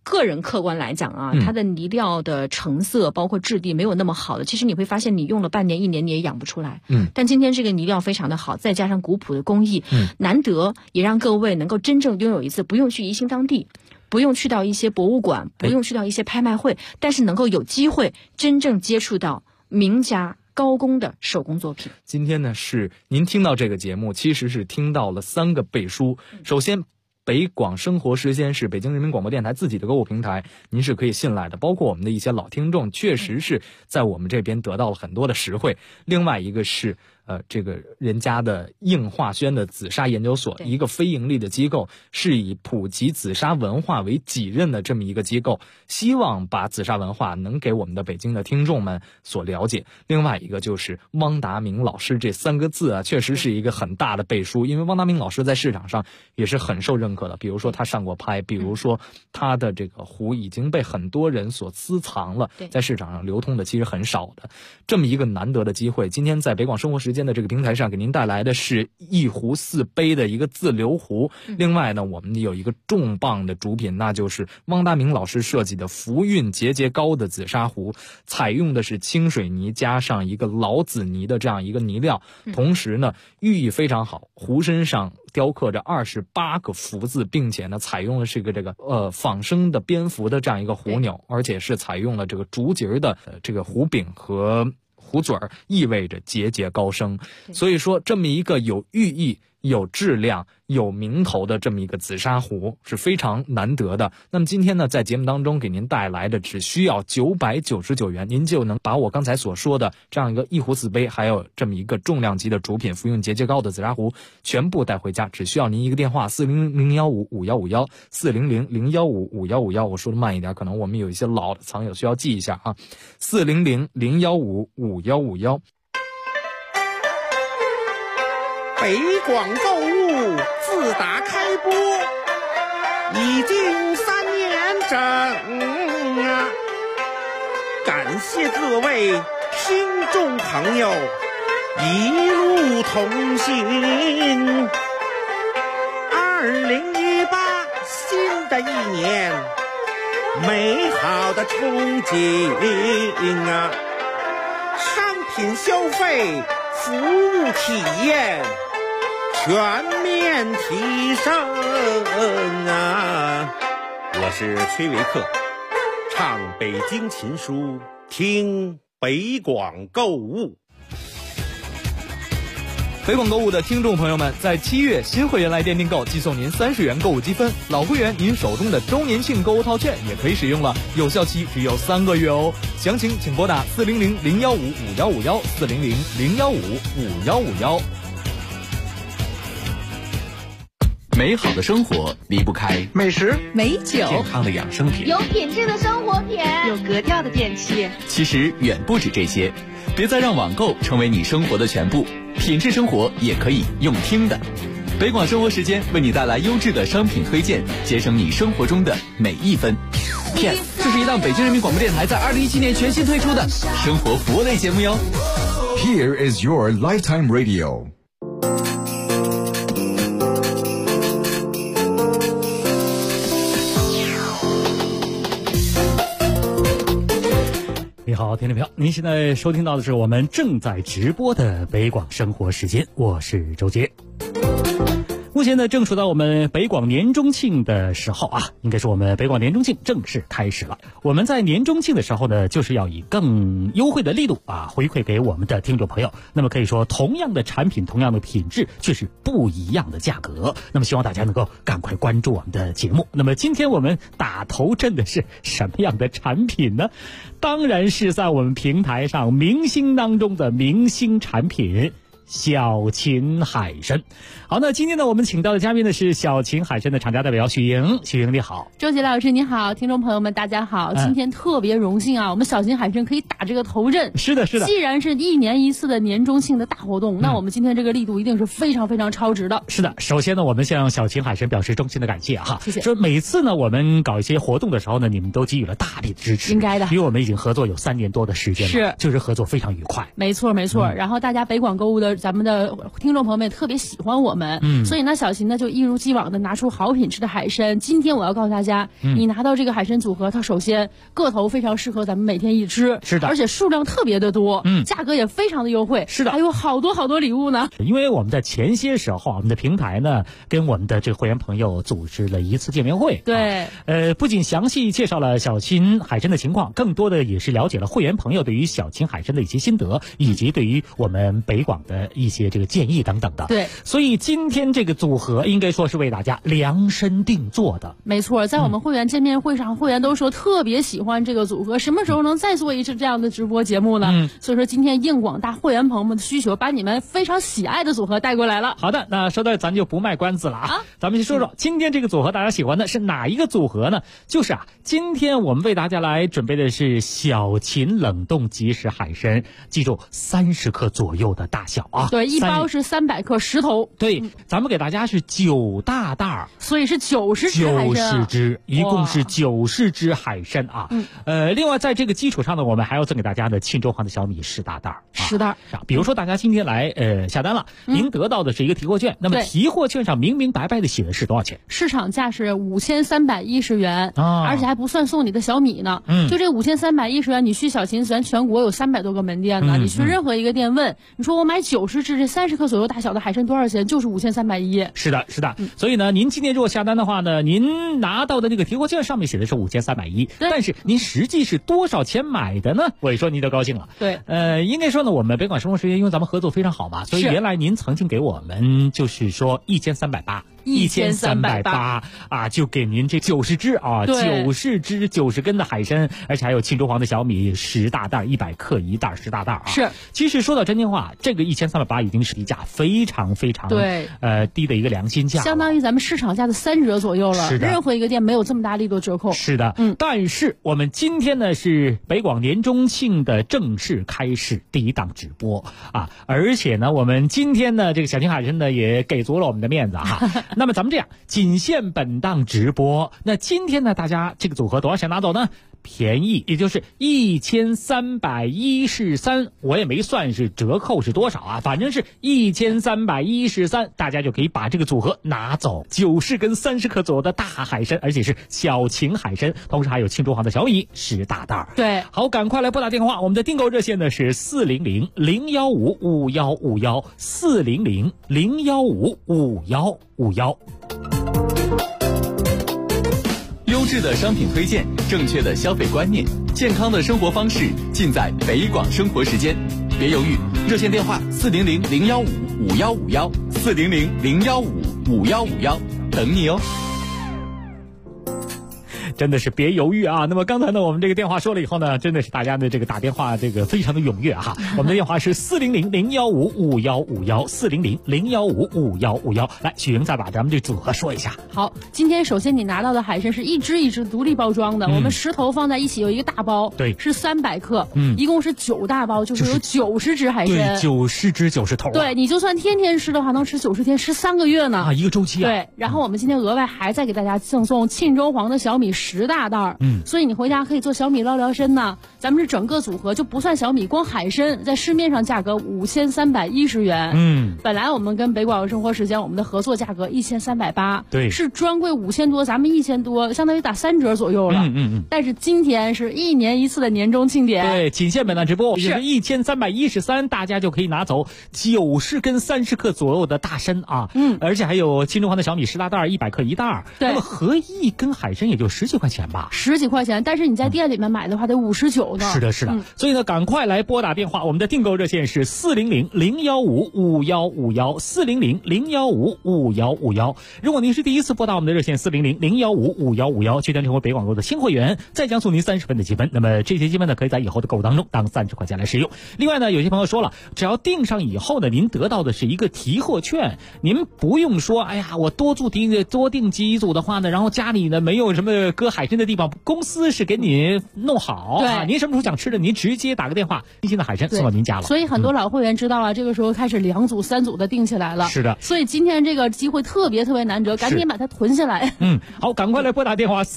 个人客观来讲啊，它的泥料的成色包括质地没有那么好的，其实你会发现你用了半年1年你也养不出来。但今天这个泥料非常的好，再加上古朴的工艺，难得也让各位能够真正拥有一次不用去宜兴当地，不用去到一些博物馆，不用去到一些拍卖会，但是能够有机会真正接触到名家高工的手工作品。 今天呢，是您听到这个节目，其实是听到了3个背书。首先，北广生活时间是北京人民广播电台自己的购物平台，您是可以信赖的。包括我们的一些老听众，确实是在我们这边得到了很多的实惠。另外一个是这个人家的应化轩的紫砂研究所，一个非盈利的机构，是以普及紫砂文化为己任的这么一个机构，希望把紫砂文化能给我们的北京的听众们所了解。另外一个就是汪达明老师这3个字啊，确实是一个很大的背书，因为汪达明老师在市场上也是很受认可的，比如说他上过拍，比如说他的这个壶已经被很多人所私藏了，在市场上流通的其实很少的，这么一个难得的机会。今天在北广生活时间的这个平台上给您带来的是一壶4杯的一个自流壶。另外呢，我们有一个重磅的主品，那就是汪达明老师设计的福运节节高的紫砂壶，采用的是清水泥加上一个老紫泥的这样一个泥料，同时呢寓意非常好，壶身上雕刻着28个福字，并且呢采用的是一个这个仿生的蝙蝠的这样一个壶钮，而且是采用了这个竹节的这个壶柄和壶嘴儿，意味着节节高升。所以说这么一个有寓意、有质量、有名头的这么一个紫砂壶是非常难得的。那么今天呢，在节目当中给您带来的只需要999元，您就能把我刚才所说的这样一个一壶4杯，还有这么一个重量级的主品福运节节高的紫砂壶全部带回家，只需要您一个电话400-015-5151 400-015-5151。我说的慢一点，可能我们有一些老的藏友需要记一下啊，400-015-5151。 北广购物自打开播已经3年整啊！感谢各位听众朋友一路同行。2018新的一年，美好的憧憬啊！商品消费，服务体验全面提升啊！我是崔维克，唱北京琴书，听北广购物。 北广购物的听众朋友们，在7月新会员来电订购，寄送您30元购物积分；老会员您手中的周年庆购物套券也可以使用了，有效期只有3个月哦。详情请拨打400-015-5151 400-015-5151。 美好的生活离不开美食、 美酒、 健康的养生品， 有品质的生活品， 有格调的电器。 其实远不止这些，别再让网购成为你生活的全部，品质生活也可以用听的。北广生活时间为你带来优质的商品推荐，节省你生活中的每一分。P.S. 这是一档北京人民广播电台在2017年全新推出的生活服务类节目哟。 Here is your lifetime radio。 你好，听众朋友，您现在收听到的是我们正在直播的北广生活时间，我是周杰。目前呢，正处到我们北广年中庆的时候啊，应该说我们北广年中庆正式开始了。我们在年中庆的时候呢，就是要以更优惠的力度啊，回馈给我们的听众朋友。那么可以说，同样的产品，同样的品质，却是不一样的价格。那么希望大家能够赶快关注我们的节目。那么今天我们打头阵的是什么样的产品呢？当然是在我们平台上明星当中的明星产品。小秦海参。好，那今天呢，我们请到的嘉宾呢是小秦海参的厂家代表许莹。许莹你好。 周杰老师你好，听众朋友们大家好，今天特别荣幸啊，我们小秦海参可以打这个头阵。 是的是的， 既然是1年1次的年中庆的大活动，那我们今天这个力度一定是非常非常超值的。 是的，首先呢，我们向小秦海参表示衷心的感谢哈， 谢谢。 说每次呢我们搞一些活动的时候呢，你们都给予了大力的支持， 应该的， 因为我们已经合作有3年多的时间了， 是， 就是合作非常愉快。 没错没错，然后大家北广购物的咱们的听众朋友们也特别喜欢我们，所以呢，小琴呢就一如既往的拿出好品质的海参。今天我要告诉大家，你拿到这个海参组合，它首先个头非常适合咱们每天一吃， 是的， 而且数量特别的多，价格也非常的优惠， 是的， 还有好多好多礼物呢。 因为我们在前些时候，我们的平台呢跟我们的这个会员朋友组织了一次见面会， 对， 不仅详细介绍了小秦海参的情况，更多的也是了解了会员朋友对于小秦海参的一些心得，以及对于我们北广的一些这个建议等等的。 对， 所以今天这个组合应该说是为大家量身定做的。 没错，在我们会员见面会上，会员都说特别喜欢这个组合，什么时候能再做一次这样的直播节目呢？所以说今天应广大会员朋友们的需求，把你们非常喜爱的组合带过来了。 好的，那说到咱就不卖关子了啊，咱们去说说今天这个组合大家喜欢的是哪一个组合呢？就是今天我们为大家来准备的是小秦冷冻即食海参，记住30克左右的大小啊。 对，一包是300克10头。 对，咱们给大家是9大袋， 所以是90只海参。90 只，一共是90只海参啊。另外在这个基础上呢，我们还要赠给大家的沁州黄的小米10大袋。 10袋。 比如说大家今天来下单了，您得到的是一个提货券，那么提货券上明明白白的写的是多少钱？ 市场价是5310元，而且还不算送你的小米呢。就这5310元，你去小秦咱全国有300多个门店呢，你去任何一个店问，你说我买90只这30克左右大小的海参多少钱？就是5310。 是的，是的。所以呢，您今天如果下单的话呢，您拿到的那个提货券上面写的是5310，但是您实际是多少钱买的呢？我一说您就高兴了。 对， 应该说呢，我们北广生活时间因为咱们合作非常好嘛，所以原来您曾经给我们就是说1380啊，就给您这90只啊，90只90根的海参，而且还有沁州黄的小米10大袋，100克一袋10大袋啊。 是， 其实说到真心话，这个1380已经是低价，非常非常对低的一个良心价， 相当于咱们市场价的3折左右了。 是的， 任何一个店没有这么大力度折扣。 是的，但是我们今天呢是北广年中庆的正式开始第一档直播啊，而且呢我们今天呢这个小秦海参呢也给足了我们的面子哈。那么咱们这样，仅限本档直播。那今天呢，大家这个组合多少钱拿走呢？便宜，也就是1313，我也没算是折扣是多少啊，反正是1313，大家就可以把这个组合拿走，90根30克左右的大海参，而且是小秦海参，同时还有沁州黄的小米10大袋。 对， 好，赶快来拨打电话，我们的订购热线呢是400-015-5151，400-015-5151。 优质的商品推荐，正确的消费观念，健康的生活方式，尽在北广生活时间。别犹豫，热线电话400-015-5151，400-015-5151，等你哦。 真的是别犹豫啊！那么刚才呢，我们这个电话说了以后呢，真的是大家的这个打电话这个非常的踊跃哈。我们的电话是400-015-5151，400-015-5151。来，许莹再把咱们这组合说一下。 好，今天首先你拿到的海参是一只一只独立包装的，我们10头放在一起有一个大包， 对， 是300克，一共是9大包，就是有90只海参， 对，90只90头。 对，你就算天天吃的话，能吃90天，吃3个月呢。 一个周期啊。 对，然后我们今天额外还再给大家赠送沁州黄的小米10大袋，所以你回家可以做小米捞聊参呢。咱们是整个组合就不算小米，光海参在市面上价格5310元，本来我们跟北广生活时间我们的合作价格1380， 对， 是专柜5000多，咱们1000多，相当于打3折左右了。但是今天是1年1次的年终庆典， 对，仅限本档直播，就是1313，大家就可以拿走90根30克左右的大参啊，而且还有沁州黄的小米10大袋，100克一袋，那么合一根海参也就10几块钱吧 ，10几块钱，但是你在店里面买的话得59呢。 是的，是的，所以呢，赶快来拨打电话，我们的订购热线是400-015-5151，400-015-5151。如果您是第一次拨打我们的热线400-015-5151，就将成为北广购的新会员，再将送您30分的积分。那么这些积分呢，可以在以后的购物当中当30块钱来使用。另外呢，有些朋友说了，只要订上以后呢，您得到的是一个提货券，您不用说，哎呀，我多订几组的话呢，然后家里呢没有什么疙喝海参的地方，公司是给你弄好。 对， 您什么时候想吃的，您直接打个电话，新鲜的海参送到您家了。 所以很多老会员知道了，这个时候开始2组、3组的订起来了。 是的。 所以今天这个机会特别难得，赶紧把它囤下来。 好，赶快来拨打电话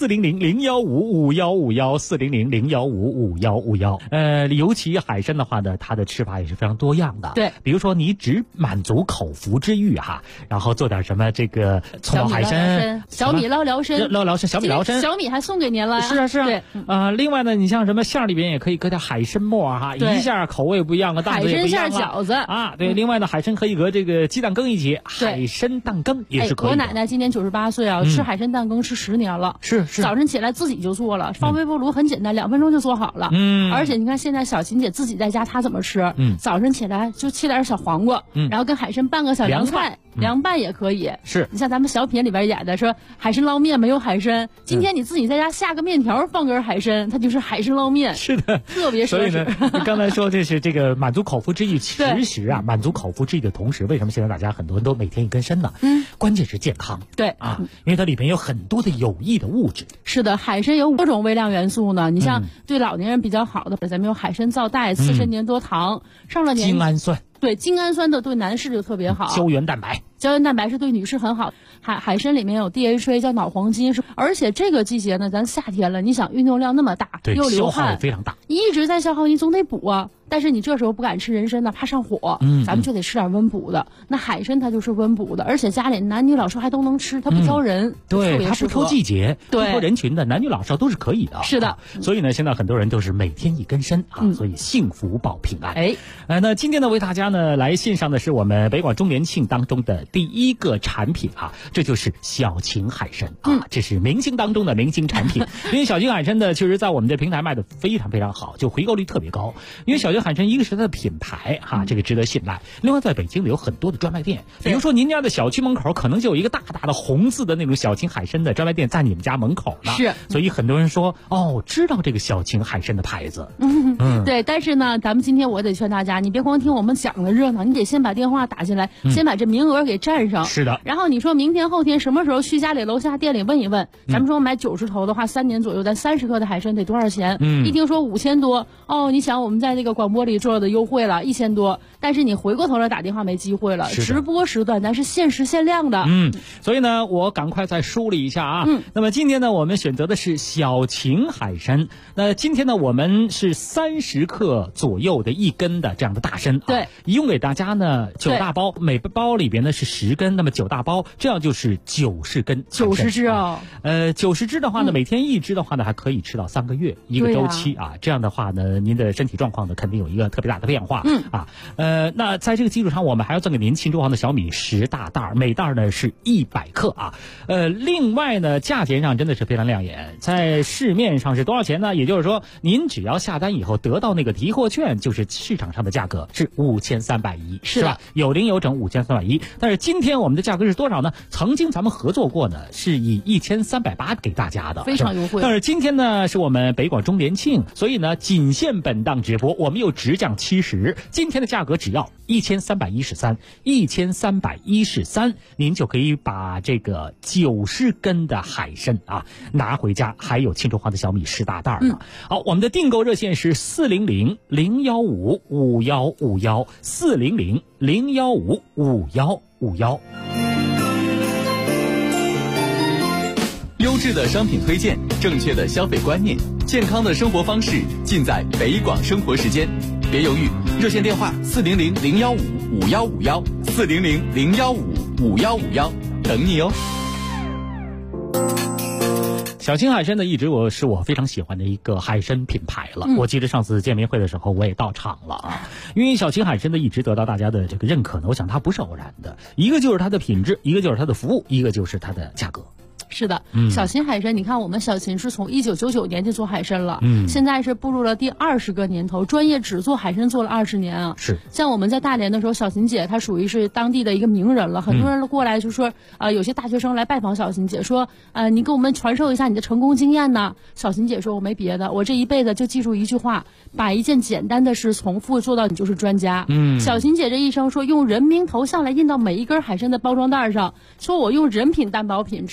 400-015-5151，400-015-5151。尤其海参的话呢，它的吃法也是非常多样的。 对， 比如说你只满足口腹之欲然后做点什么这个葱爆海参、 小米捞辽参、 小米辽参， 小米还送给您了。 是啊。 对， 另外呢，你像什么馅里边也可以搁点海参末一下口味不一样，档次也不一样海参馅饺子对，另外呢，海参可以搁这个鸡蛋羹一起，海参蛋羹也是可以的。 我奶奶今年98岁吃海参蛋羹吃10年了。 是。 早晨起来自己就做了，放微波炉很简单，2分钟就做好了。而且你看现在小琴姐自己在家，她怎么吃？早晨起来就切点小黄瓜，然后跟海参拌个小凉菜，凉拌也可以。 是。 你像咱们小品里边演的说海参捞面没有海参，今天你自己在家下个面条放根海参，它就是海参捞面。 是的， 特别奢侈。 所以呢，你刚才说这是这个满足口腹之欲，其实满足口腹之欲的同时，为什么现在大家很多人都每天一根参呢？关键是健康。 对因为它里面有很多的有益的物质。 是的，海参有多种微量元素呢。你像对老年人比较好的，咱们有海参皂苷、刺参粘多糖，上了年纪精氨酸。 对，精氨酸的对男士就特别好。 胶原蛋白是对女士很好。海参里面有 DHA 叫脑黄金，而且这个季节呢，咱夏天了，你想运动量那么大，又流汗， 消耗非常大， 一直在消耗，你总得补啊。但是你这时候不敢吃人参呢，怕上火，咱们就得吃点温补的。那海参它就是温补的，而且家里男女老少还都能吃，它不挑人， 对，它不挑季节， 对， 不挑人群的，男女老少都是可以的。 是的， 所以呢，现在很多人都是每天一根参所以幸福保平安。那今天呢，为大家呢来献上的是我们北广周年庆当中的第一个产品这就是小秦海参这是明星当中的明星产品。因为小秦海参呢，确实在我们的平台卖的非常非常好，就回购率特别高。因为小秦海参一个是它的品牌这个值得信赖。另外，在北京有很多的专卖店，比如说您家的小区门口可能就有一个大大的红字的那种小秦海参的专卖店在你们家门口呢。 是， 所以很多人说知道这个小秦海参的牌子。 对，但是呢，咱们今天我得劝大家，你别光听我们讲的热闹，你得先把电话打进来，先把这名额给占上。 是的。 然后你说明天后天什么时候去家里楼下店里问一问，咱们说买90头的话，3年左右，咱30克的海参得多少钱？一听说5000多，你想我们在这个广播里做的优惠了1000多，但是你回过头来打电话没机会了。直播时段咱是限时限量的。 所以呢，我赶快再梳理一下那么今天呢，我们选择的是小秦海参。那今天呢，我们是30克左右的1根的这样的大参。 对， 一共给大家呢9大包，每包里边呢是10根，那么9大包，这样就是90根 ，90支 90支的话呢，每天1支的话呢，还可以吃到3个月一个周期这样的话呢，您的身体状况呢肯定有一个特别大的变化。那在这个基础上，我们还要赠给您庆州行的小米10大袋，每袋呢是100克另外呢，价钱上真的是非常亮眼，在市面上是多少钱呢？也就是说，您只要下单以后得到那个提货券，就是市场上的价格是5310，是吧？有零有整5310。但是今天我们的价格是多少呢？曾经咱们合作过呢，是以1380给大家的， 非常优惠。 但是今天呢，是我们北广周年庆，所以呢，仅限本档直播，我们又直降70，今天的价格只要1313，您就可以把这个90根的海参拿回家，还有庆州行的小米10大袋呢。好，我们的订购热线是400-015-5151，400-015-5151。 优质的商品推荐，正确的消费观念，健康的生活方式，尽在北广生活时间。别犹豫，热线电话400-015-5151，400-015-5151，等你哦。 小秦海参呢，一直是我非常喜欢的一个海参品牌了。我记得上次见面会的时候，我也到场了因为小秦海参呢，一直得到大家的这个认可呢，我想它不是偶然的，一个就是它的品质，一个就是它的服务，一个就是它的价格。 是的，小秦海参，你看我们小秦是从1999年就做海参了，现在是步入了第20个年头，专业只做海参做了20年是， 像我们在大连的时候，小秦姐她属于是当地的一个名人了，很多人过来就说有些大学生来拜访小秦姐，说你给我们传授一下你的成功经验呢。小秦姐说，我没别的，我这一辈子就记住一句话，把一件简单的事重复做到你就是专家。小秦姐这一生说，用人名头像来印到每一根海参的包装袋上，说我用人品担保品质，我这一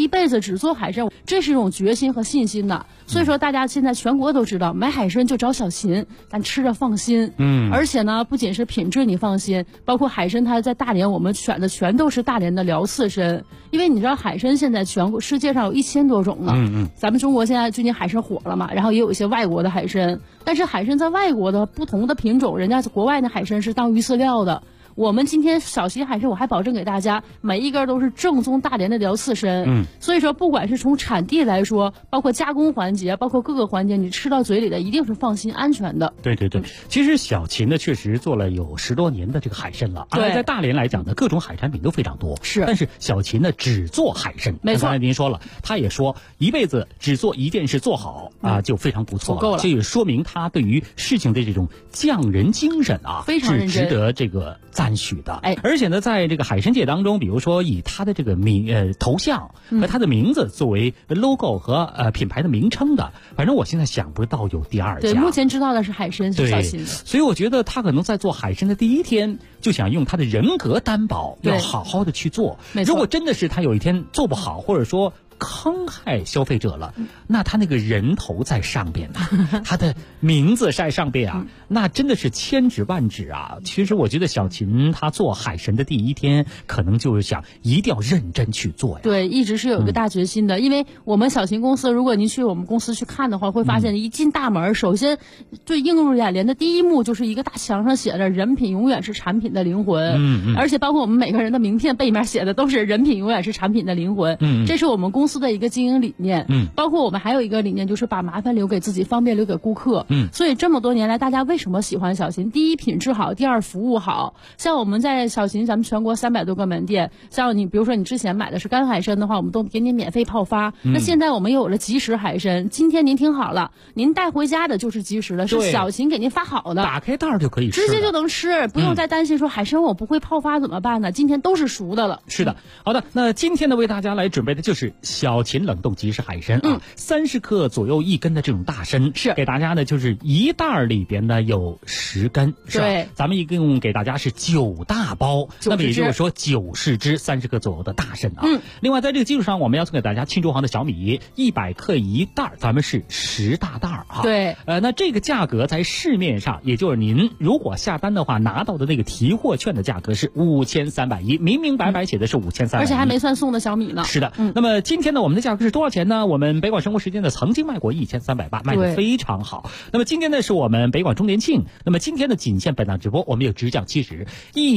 一辈子只做海参，这是一种决心和信心的。所以说大家现在全国都知道，买海参就找小秦，咱吃着放心。而且呢，不仅是品质你放心，包括海参它在大连我们选的全都是大连的辽刺参，因为你知道海参现在全国世界上有1000多种了。咱们中国现在最近海参火了嘛，然后也有一些外国的海参，但是海参在外国的不同的品种，人家国外的海参是当鱼饲料的。我们今天小秦海参，我还保证给大家每一根都是正宗大连的辽刺参。所以说不管是从产地来说，包括加工环节，包括各个环节，你吃到嘴里的一定是放心安全的。 对对对，其实小秦呢确实做了有10多年的这个海参了，而在大连来讲呢，各种海产品都非常多。是，但是小秦呢只做海参。没错，刚才您说了，他也说一辈子只做一件事做好啊，就非常不错了。够了，这也说明他对于事情的这种匠人精神啊，非常认真，是值得这个赞许的。而且呢，在这个海参界当中，比如说以他的这个头像和他的名字作为 logo 和品牌的名称的，反正我现在想不到有第二家。对， 目前知道的是海参是小秦的。 所以我觉得他可能在做海参的第一天就想用他的人格担保，要好好的去做。如果真的是他有一天做不好，或者说坑害消费者了，那他那个人头在上边啊，他的名字在上边啊，那真的是千指万指啊。其实我觉得小秦他做海参的第一天，可能就是想一定要认真去做呀。 对，一直是有一个大决心的。因为我们小秦公司，如果您去我们公司去看的话，会发现一进大门，首先最映入眼帘的第一幕就是一个大墙上写着"人品永远是产品的灵魂"。而且包括我们每个人的名片背面写的都是"人品永远是产品的灵魂"。这是我们公司的一个经营理念。包括我们还有一个理念，就是把麻烦留给自己，方便留给顾客。所以这么多年来，大家为什么喜欢小秦？第一，品质好；第二，服务好。像我们在小秦，咱们全国300多个门店，像你比如说你之前买的是干海参的话，我们都给你免费泡发。那现在我们又有了即食海参，今天您听好了，您带回家的就是即食的，是小秦给您发好的， 打开袋就可以吃， 直接就能吃，不用再担心说海参我不会泡发怎么办呢？今天都是熟的了。 是的，好的，那今天呢为大家来准备的就是小秦冷冻即食海参啊，30克左右1根的这种大参，是给大家呢就是一袋里边呢有10根，是吧？对，咱们一共给大家是9大包，那么也就是说90只30克左右的大参啊。另外在这个基础上，我们要送给大家庆州行的小米100克一袋，咱们是10大袋啊。 对， 那这个价格在市面上，也就是您如果下单的话拿到的那个提货券的价格是5310，明明白白写的是5310， 而且还没算送的小米呢。 是的，那么今天呢我们的价格是多少钱呢？我们北广生活时间呢曾经卖过1380，卖得非常好。那么今天呢是我们北广周年庆，那么今天的仅限本档直播，我们有直降70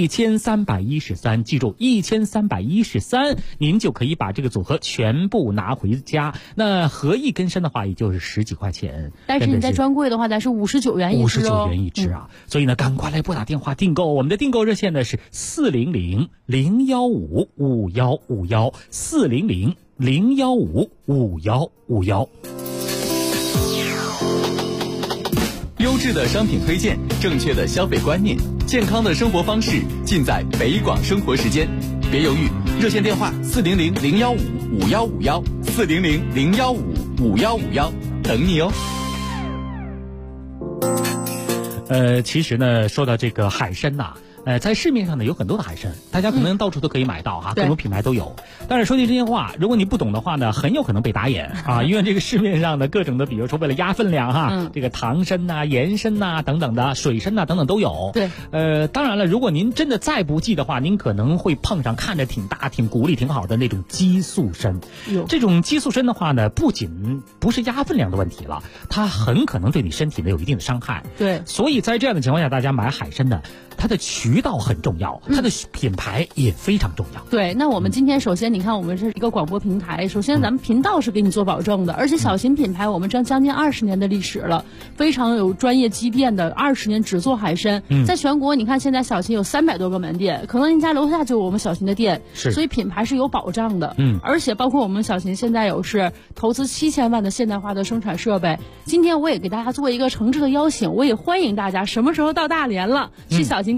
1313，记住1313，您就可以把这个组合全部拿回家。那合一根参的话，也就是10几块钱， 但是你在专柜的话，咱是59元一只 ，59元一只啊。所以呢，赶快来拨打电话订购，我们的订购热线呢是400-015-5151，400-015-5151。 优质的商品推荐，正确的消费观念，健康的生活方式，尽在北广生活时间。别犹豫，热线电话400-015-5151，400-015-5151，等你哦。 其实呢，说到这个海参呐，在市面上呢有很多的海参，大家可能到处都可以买到哈，各种品牌都有。但是说句真心话，如果你不懂的话呢，很有可能被打眼啊，因为这个市面上的各种的，比如说为了压分量哈，这个糖参呐、盐参呐等等的，水参呐等等都有。 对， 当然了，如果您真的再不济的话，您可能会碰上看着挺大、挺鼓励、挺好的那种激素参。这种激素参的话呢，不仅不是压分量的问题了，它很可能对你身体呢有一定的伤害。 对， 所以在这样的情况下，大家买海参呢，它的渠道很重要，它的品牌也非常重要。 对，那我们今天首先你看，我们是一个广播平台，首先咱们频道是给你做保证的，而且小秦品牌我们将近20年的历史了，非常有专业积淀的，20年只做海参。在全国你看现在小秦有300多个门店，可能您家楼下就有我们小秦的店，所以品牌是有保障的。而且包括我们小秦现在有是投资7000万的现代化的生产设备。今天我也给大家做一个诚挚的邀请，我也欢迎大家什么时候到大连了，去小秦公司参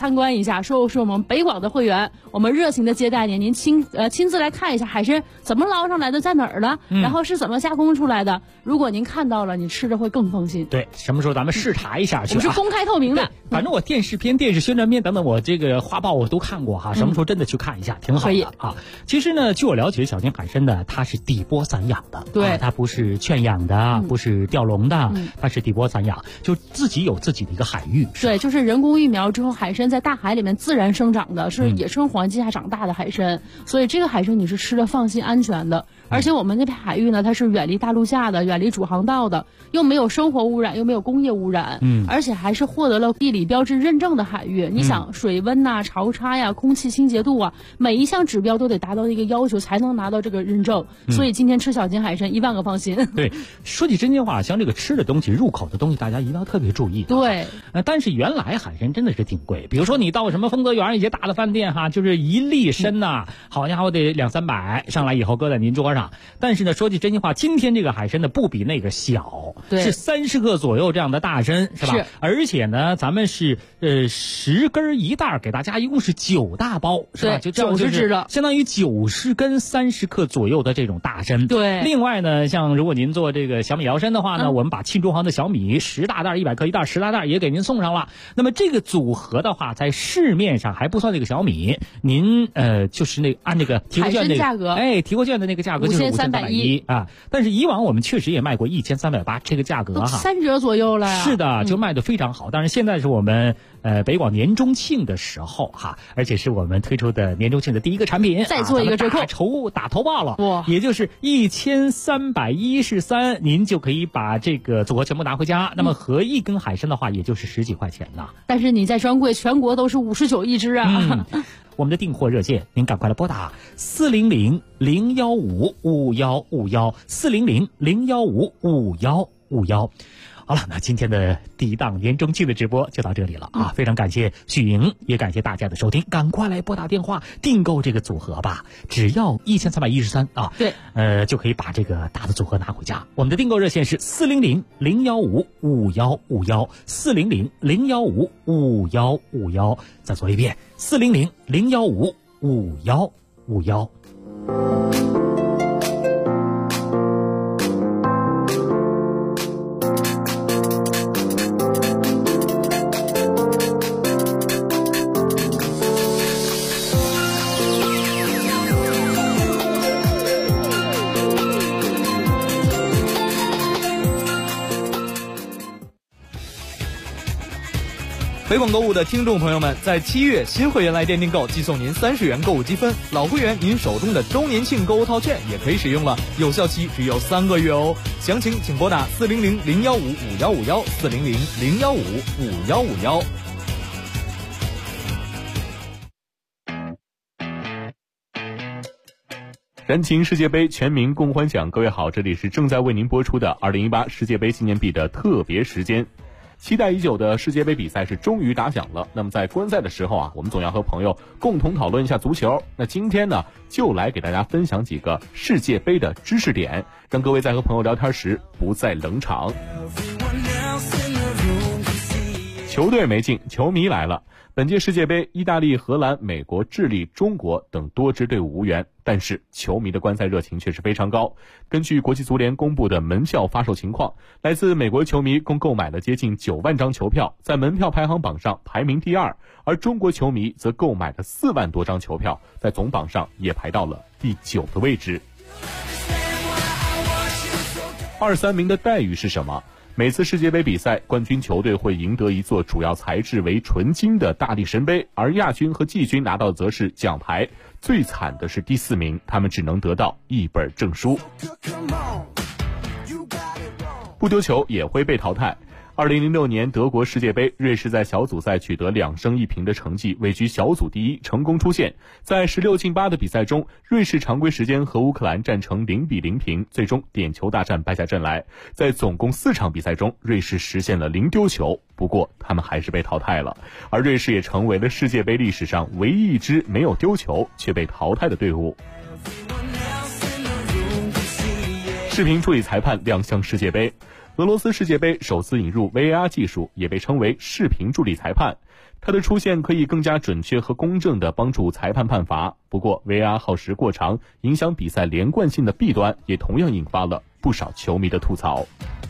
参观一下，说是我们北广的会员，我们热情的接待您，您亲自来看一下海参怎么捞上来的，在哪儿了，然后是怎么加工出来的。如果您看到了，你吃着会更放心。 对，什么时候咱们视察一下去？ 我们是公开透明的。 反正我电视片、电视宣传片等等，我这个画报我都看过哈。什么时候真的去看一下，挺好的啊。其实呢，据我了解，小金海参呢，它是底波散养的， 对， 它不是圈养的，不是钓笼的，它是底波散养，就自己有自己的一个海域。 对，就是人工育苗之后，海参在大海里面自然生长的，是野生环境下长大的海参，所以这个海参你是吃的放心安全的。而且我们那片海域呢，它是远离大陆下的，远离主航道的，又没有生活污染，又没有工业污染，而且还是获得了地理标志认证的海域。你想水温呐、潮差呀、空气清洁度啊，每一项指标都得达到一个要求才能拿到这个认证。所以今天吃小金海参1万个放心。 对，说起真心话，像这个吃的东西、入口的东西，大家一定要特别注意。 对， 但是原来海参真的是挺贵，比如说你到什么丰泽园一些大的饭店哈，就是一粒参呐，好家伙得200-300，上来以后搁在您桌上。但是呢，说句真心话，今天这个海参呢不比那个小，是30克左右这样的大参，是吧？而且呢，咱们是10根1袋，给大家一共是9大包，是吧？就 90只的， 相当于90根30克左右的这种大参。 对。 另外呢，像如果您做这个小米摇参的话呢，我们把沁中航的小米10大袋100克1袋10大袋也给您送上了。那么这个组合的话，在市面上还不算那个小米，您就是那按那个提货券那个价格， 提货券的那个价格就是5310啊。但是以往我们确实也卖过1380这个价格哈 ，3折左右了呀。 是的，就卖得非常好。但是现在是我们北广年中庆的时候哈，而且是我们推出的年中庆的第一个产品， 再做一个折扣， 打头报了，哇，也就是1313，您就可以把这个组合全部拿回家。那么合一根海参的话，也就是10几块钱呢。 但是你在专柜全国都是59一只啊。 我们的订货热线，您赶快来拨打400-015-5151，400-015-5151。好了，那今天的第一档年中庆的直播就到这里了啊！非常感谢许莹，也感谢大家的收听，赶快来拨打电话订购这个组合吧，只要1313啊， 对， 就可以把这个大的组合拿回家。我们的订购热线是400-015-5151，400-015-5151，再说一遍，400-015-5151。 北广购物的听众朋友们，在7月新会员来电订购，即送您30元购物积分；老会员您手中的周年庆购物套券也可以使用了，有效期只有3个月哦。详情请拨打400-015-5151，400-015-5151。 燃情世界杯，全民共欢享。各位好，这里是正在为您播出的2018世界杯纪念币的特别时间。期待已久的世界杯比赛是终于打响了。那么在观赛的时候啊，我们总要和朋友共同讨论一下足球。那今天呢，就来给大家分享几个世界杯的知识点，让各位在和朋友聊天时不再冷场。球队没进，球迷来了。本届世界杯，意大利、荷兰、美国、智利、中国等多支队伍无缘，但是球迷的观赛热情却是非常高。根据国际足联公布的门票发售情况，来自美国球迷共购买了接近9万张球票，在门票排行榜上排名第2，而中国球迷则购买了4万多张球票，在总榜上也排到了第9的位置。2、3名的待遇是什么？每次世界杯比赛，冠军球队会赢得一座主要材质为纯金的大力神杯，而亚军和季军拿到的则是奖牌。最惨的是第4名，他们只能得到一本证书。不丢球也会被淘汰。2006年德国世界杯，瑞士在小组赛取得2胜1平的成绩，位居小组第1，成功出线。在16进8的比赛中，瑞士常规时间和乌克兰战成0-0平，最终点球大战败下阵来。在总共4场比赛中，瑞士实现了0丢球，不过他们还是被淘汰了。而瑞士也成为了世界杯历史上唯一一支没有丢球却被淘汰的队伍。视频助理裁判亮相世界杯。俄罗斯世界杯首次引入 VAR 技术，也被称为视频助理裁判。 它的出现可以更加准确和公正地帮助裁判判罚。不过 VAR 耗时过长，影响比赛连贯性的弊端也同样引发了不少球迷的吐槽。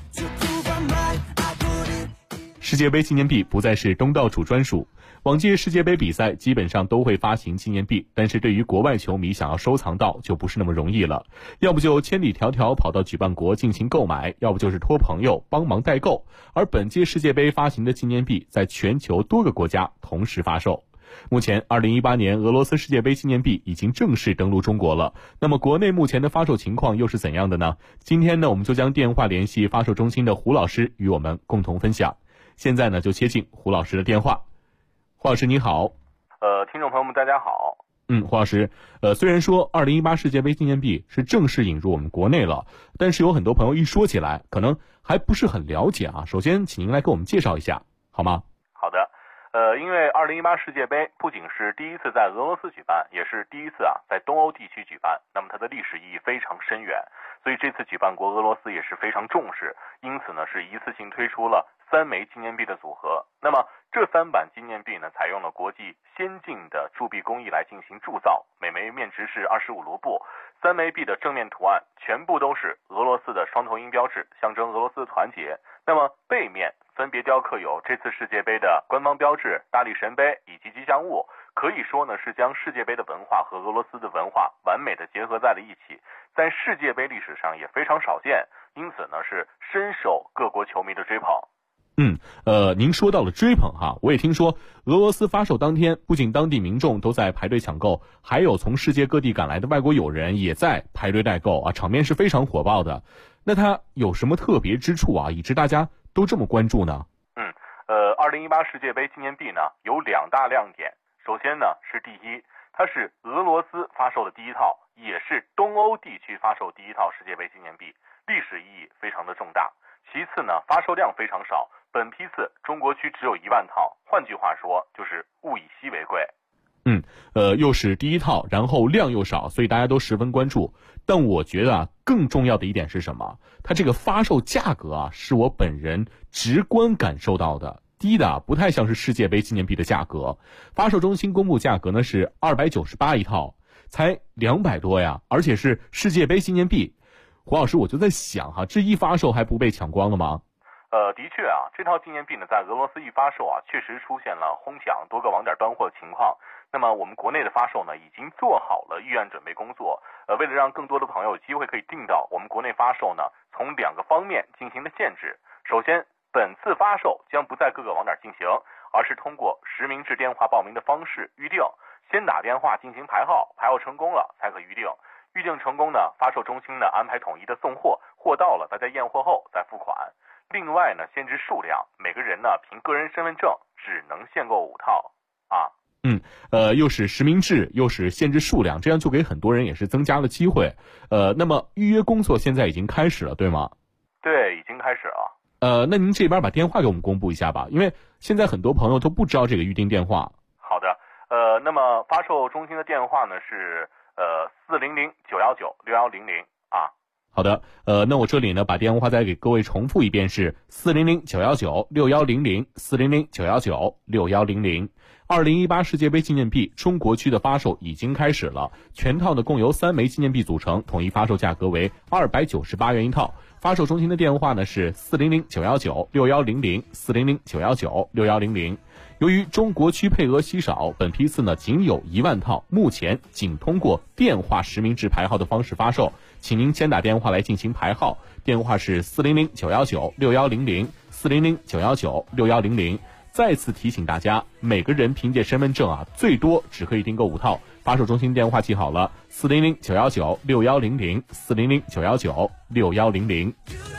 世界杯纪念币不再是东道主专属，往届世界杯比赛基本上都会发行纪念币，但是对于国外球迷想要收藏到就不是那么容易了，要不就千里迢迢跑到举办国进行购买，要不就是托朋友帮忙代购。而本届世界杯发行的纪念币在全球多个国家同时发售。目前2018年俄罗斯世界杯纪念币已经正式登陆中国了，那么国内目前的发售情况又是怎样的呢？今天呢，我们就将电话联系发售中心的胡老师与我们共同分享。现在呢，就接进胡老师的电话。胡老师你好。 听众朋友们大家好。 胡老师，虽然说2018世界杯纪念币是正式引入我们国内了，但是有很多朋友一说起来可能还不是很了解啊。首先请您来给我们介绍一下好吗？ 好的。因为2018世界杯不仅是第一次在俄罗斯举办，也是第一次在东欧地区举办，那么它的历史意义非常深远，所以这次举办国俄罗斯也是非常重视，因此呢是一次性推出了3枚纪念币的组合。那么这3版纪念币呢，采用了国际先进的铸币工艺来进行铸造，每枚面值是25卢布。3枚币的正面图案全部都是俄罗斯的双头鹰标志，象征俄罗斯的团结。那么背面分别雕刻有这次世界杯的官方标志、大力神杯以及吉祥物，可以说呢是将世界杯的文化和俄罗斯的文化完美的结合在了一起，在世界杯历史上也非常少见，因此呢是深受各国球迷的追捧。 您说到了追捧哈，我也听说俄罗斯发售当天，不仅当地民众都在排队抢购，还有从世界各地赶来的外国友人也在排队代购啊，场面是非常火爆的。那它有什么特别之处啊，以致大家都这么关注呢 ？2018世界杯纪念币呢有2大亮点。首先呢是第一，它是俄罗斯发售的第一套，也是东欧地区发售第一套世界杯纪念币，历史意义非常的重大。其次呢，发售量非常少，本批次中国区只有1万套，换句话说就是物以稀为贵。 又是第一套，然后量又少，所以大家都十分关注。但我觉得更重要的一点是什么？它这个发售价格是我本人直观感受到的，低的不太像是世界杯纪念币的价格。发售中心公布价格呢是298一套，才200多呀，而且是世界杯纪念币。胡老师，我就在想这一发售还不被抢光了吗？ 的确这套纪念币呢，在俄罗斯一发售确实出现了哄抢多个网点端货的情况。那么我们国内的发售呢，已经做好了预案准备工作。为了让更多的朋友有机会可以订到，我们国内发售呢，从2个方面进行了限制。首先，本次发售将不在各个网点进行，而是通过实名制电话报名的方式预定，先打电话进行排号，排号成功了才可预定。预定成功呢，发售中心呢安排统一的送货，货到了大家验货后再付款。另外呢，限制数量，每个人呢凭个人身份证只能限购5套又是实名制，又是限制数量，这样就给很多人也是增加了机会。那么预约工作现在已经开始了，对吗？ 对，已经开始了。 那您这边把电话给我们公布一下吧，因为现在很多朋友都不知道这个预订电话。 好的，那么发售中心的电话呢是400-919-6100 好的，那我这里呢把电话再给各位重复一遍，是400-919-6100 400-919-6100。2018世界杯纪念币中国区的发售已经开始了，全套呢共由3枚纪念币组成，统一发售价格为298元一套。发售中心的电话呢是400-919-6100 400-919-6100。由于中国区配额稀少，本批次呢仅有1万套，目前仅通过电话实名制排号的方式发售，请您先打电话来进行排号，电话是400-919-6100 400-919-6100。再次提醒大家，每个人凭借身份证最多只可以订购5套。发售中心电话记好了，400-919-6100 400-919-6100。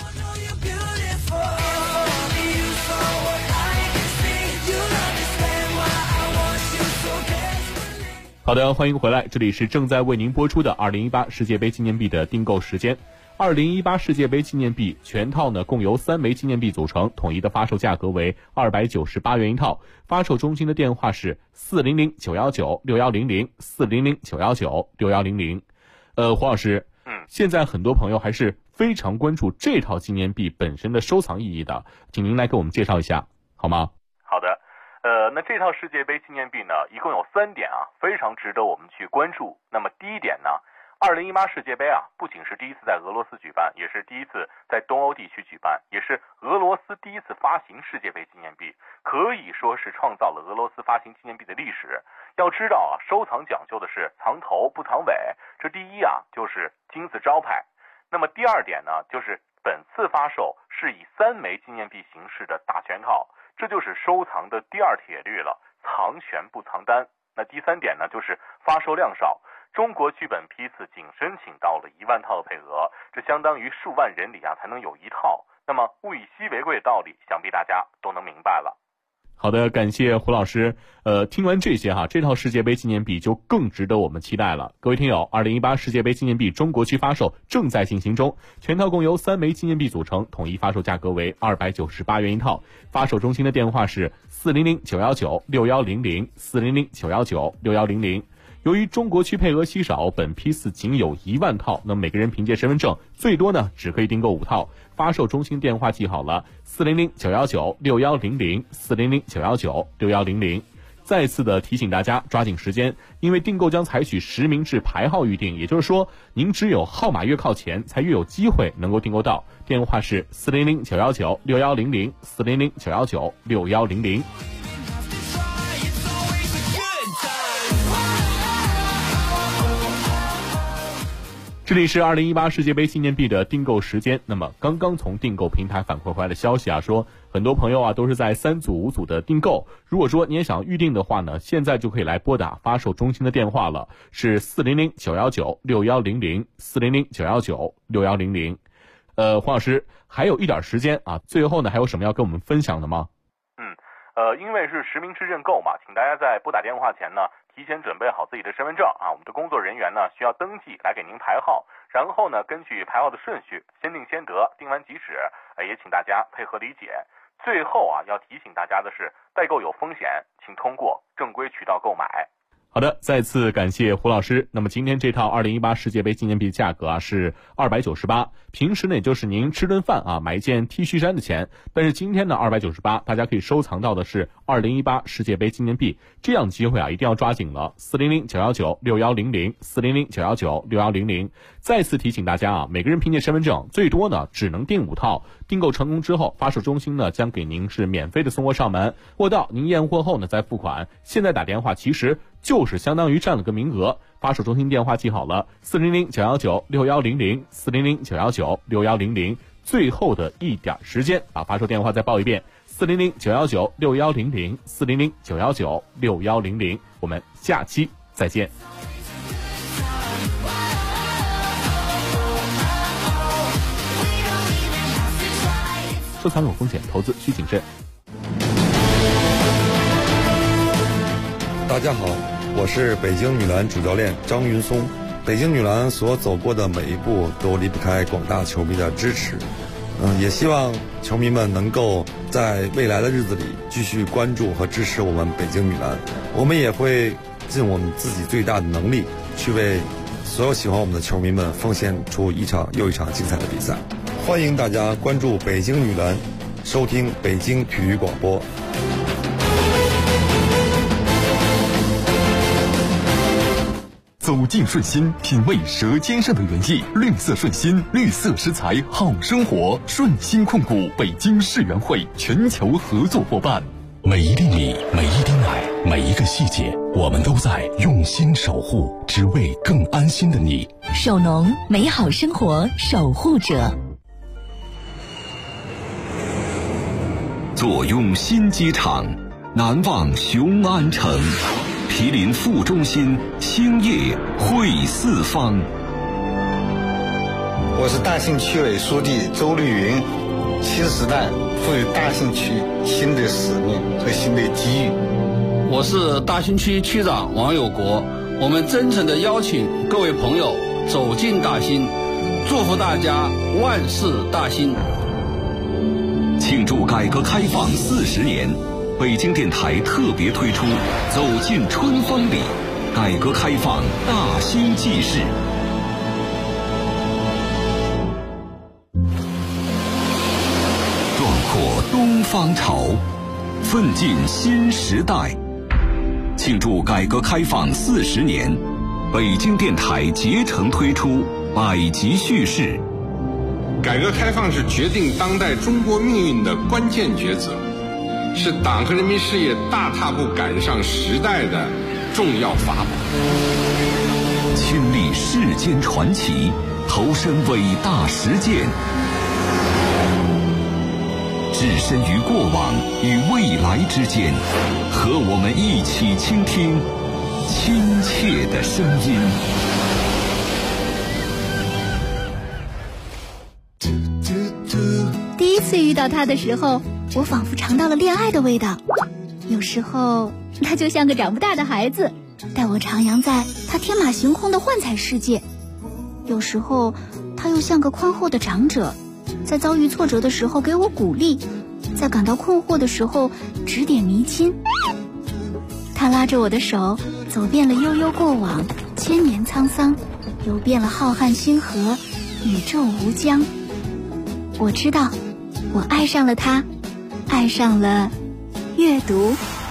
好的，欢迎回来，这里是正在为您播出的2018世界杯纪念币的订购时间。2018世界杯纪念币全套呢共由3枚纪念币组成，统一的发售价格为298元一套。发售中心的电话是400-919-6100 400-919-6100。黄老师，现在很多朋友还是非常关注这套纪念币本身的收藏意义的，请您来给我们介绍一下好吗？ 好的， 那这套世界杯纪念币呢，一共有3点啊，非常值得我们去关注。那么第一点呢，2018世界杯啊，不仅是第一次在俄罗斯举办，也是第一次在东欧地区举办，也是俄罗斯第一次发行世界杯纪念币，可以说是创造了俄罗斯发行纪念币的历史。要知道啊，收藏讲究的是藏头不藏尾，这第一啊就是金字招牌。那么第二点呢，就是本次发售是以3枚纪念币形式的大全套，这就是收藏的第2铁律了，藏全不藏单。那第3点呢，就是发售量少。中国剧本批次仅申请到了1万套的配额，这相当于数万人里啊才能有1套。那么物以稀为贵的道理，想必大家都能明白了。 好的，感谢胡老师。听完这些哈，这套世界杯纪念币就更值得我们期待了。各位听友，2018世界杯纪念币中国区发售正在进行中，全套共由3枚纪念币组成，统一发售价格为298元一套。发售中心的电话是400-919-6100，400-919-6100。由于中国区配额稀少，本批次仅有1万套，那每个人凭借身份证最多呢只可以订购5套。发售中心电话记好了，400-919-6100，400-919-6100。再次的提醒大家抓紧时间，因为订购将采取实名制排号预订，也就是说您只有号码越靠前才越有机会能够订购到。电话是400-919-6100，400-919-6100。这里是2018世界杯纪念币的订购时间。那么刚刚从订购平台反馈回来的消息啊，说很多朋友啊都是在3组5组的订购。如果说你也想预定的话呢，现在就可以来拨打发售中心的电话了，是400-919-6100，400-919-6100。黄老师，还有一点时间啊，最后呢还有什么要跟我们分享的吗？ 因为是实名制认购嘛，请大家在拨打电话前呢，提前准备好自己的身份证啊，我们的工作人员呢需要登记来给您排号，然后呢根据排号的顺序先定先得，定完即止，也请大家配合理解。最后啊，要提醒大家的是，代购有风险，请通过正规渠道购买。 好的，再次感谢胡老师。那么今天这套2018世界杯纪念币价格啊是298，平时呢也就是您吃顿饭啊买一件 T 恤衫的钱，但是今天呢298，大家可以收藏到的是2018世界杯纪念币，这样的机会啊一定要抓紧了。400-919-6100，400-919-6100。再次提醒大家啊，每个人凭借身份证最多呢只能订5套，订购成功之后，发售中心呢将给您是免费的送货上门，货到您验货后呢再付款。现在打电话其实就是相当于占了个名额。发售中心电话记好了，400-919-6100，400-919-6100。最后的一点时间，把发售电话再报一遍，400-919-6100，400-919-6100。我们下期再见。收藏有风险，投资需谨慎。 大家好，我是北京女篮主教练张云松。北京女篮所走过的每一步都离不开广大球迷的支持。也希望球迷们能够在未来的日子里继续关注和支持我们北京女篮。我们也会尽我们自己最大的能力，去为所有喜欢我们的球迷们奉献出一场又一场精彩的比赛。欢迎大家关注北京女篮，收听北京体育广播。 走进顺心，品味舌尖上的原意。绿色顺心，绿色食材好生活。顺心控股北京世园会全球合作伙伴。 每一粒米，每一滴奶，每一个细节，我们都在用心守护，只为更安心的你。 首农，美好生活守护者。 坐拥新机场，难忘雄安城。毗邻副中心，兴业汇四方。 我是大兴区委书记周绿云。新时代赋予大兴区新的使命和新的机遇。 我是大兴区区长王有国。我们真诚地邀请各位朋友走进大兴，祝福大家万事大兴。 庆祝改革开放40年。北京电台特别推出《走进春风里》，改革开放大兴纪事。壮阔东方潮， 奋进新时代。庆祝改革开放40年，北京电台竭诚推出百集叙事。 改革开放是决定当代中国命运的关键抉择，是党和人民事业大踏步赶上时代的重要法宝。 亲历世间传奇，投身伟大实践，置身于过往与未来之间，和我们一起倾听亲切的声音。 第一次遇到他的时候，我仿佛尝到了恋爱的味道。有时候他就像个长不大的孩子，带我徜徉在他天马行空的幻彩世界。有时候他又像个宽厚的长者，在遭遇挫折的时候给我鼓励，在感到困惑的时候指点迷津。他拉着我的手，走遍了悠悠过往，千年沧桑，游遍了浩瀚星河，宇宙无疆。我知道，我爱上了他，爱上了阅读。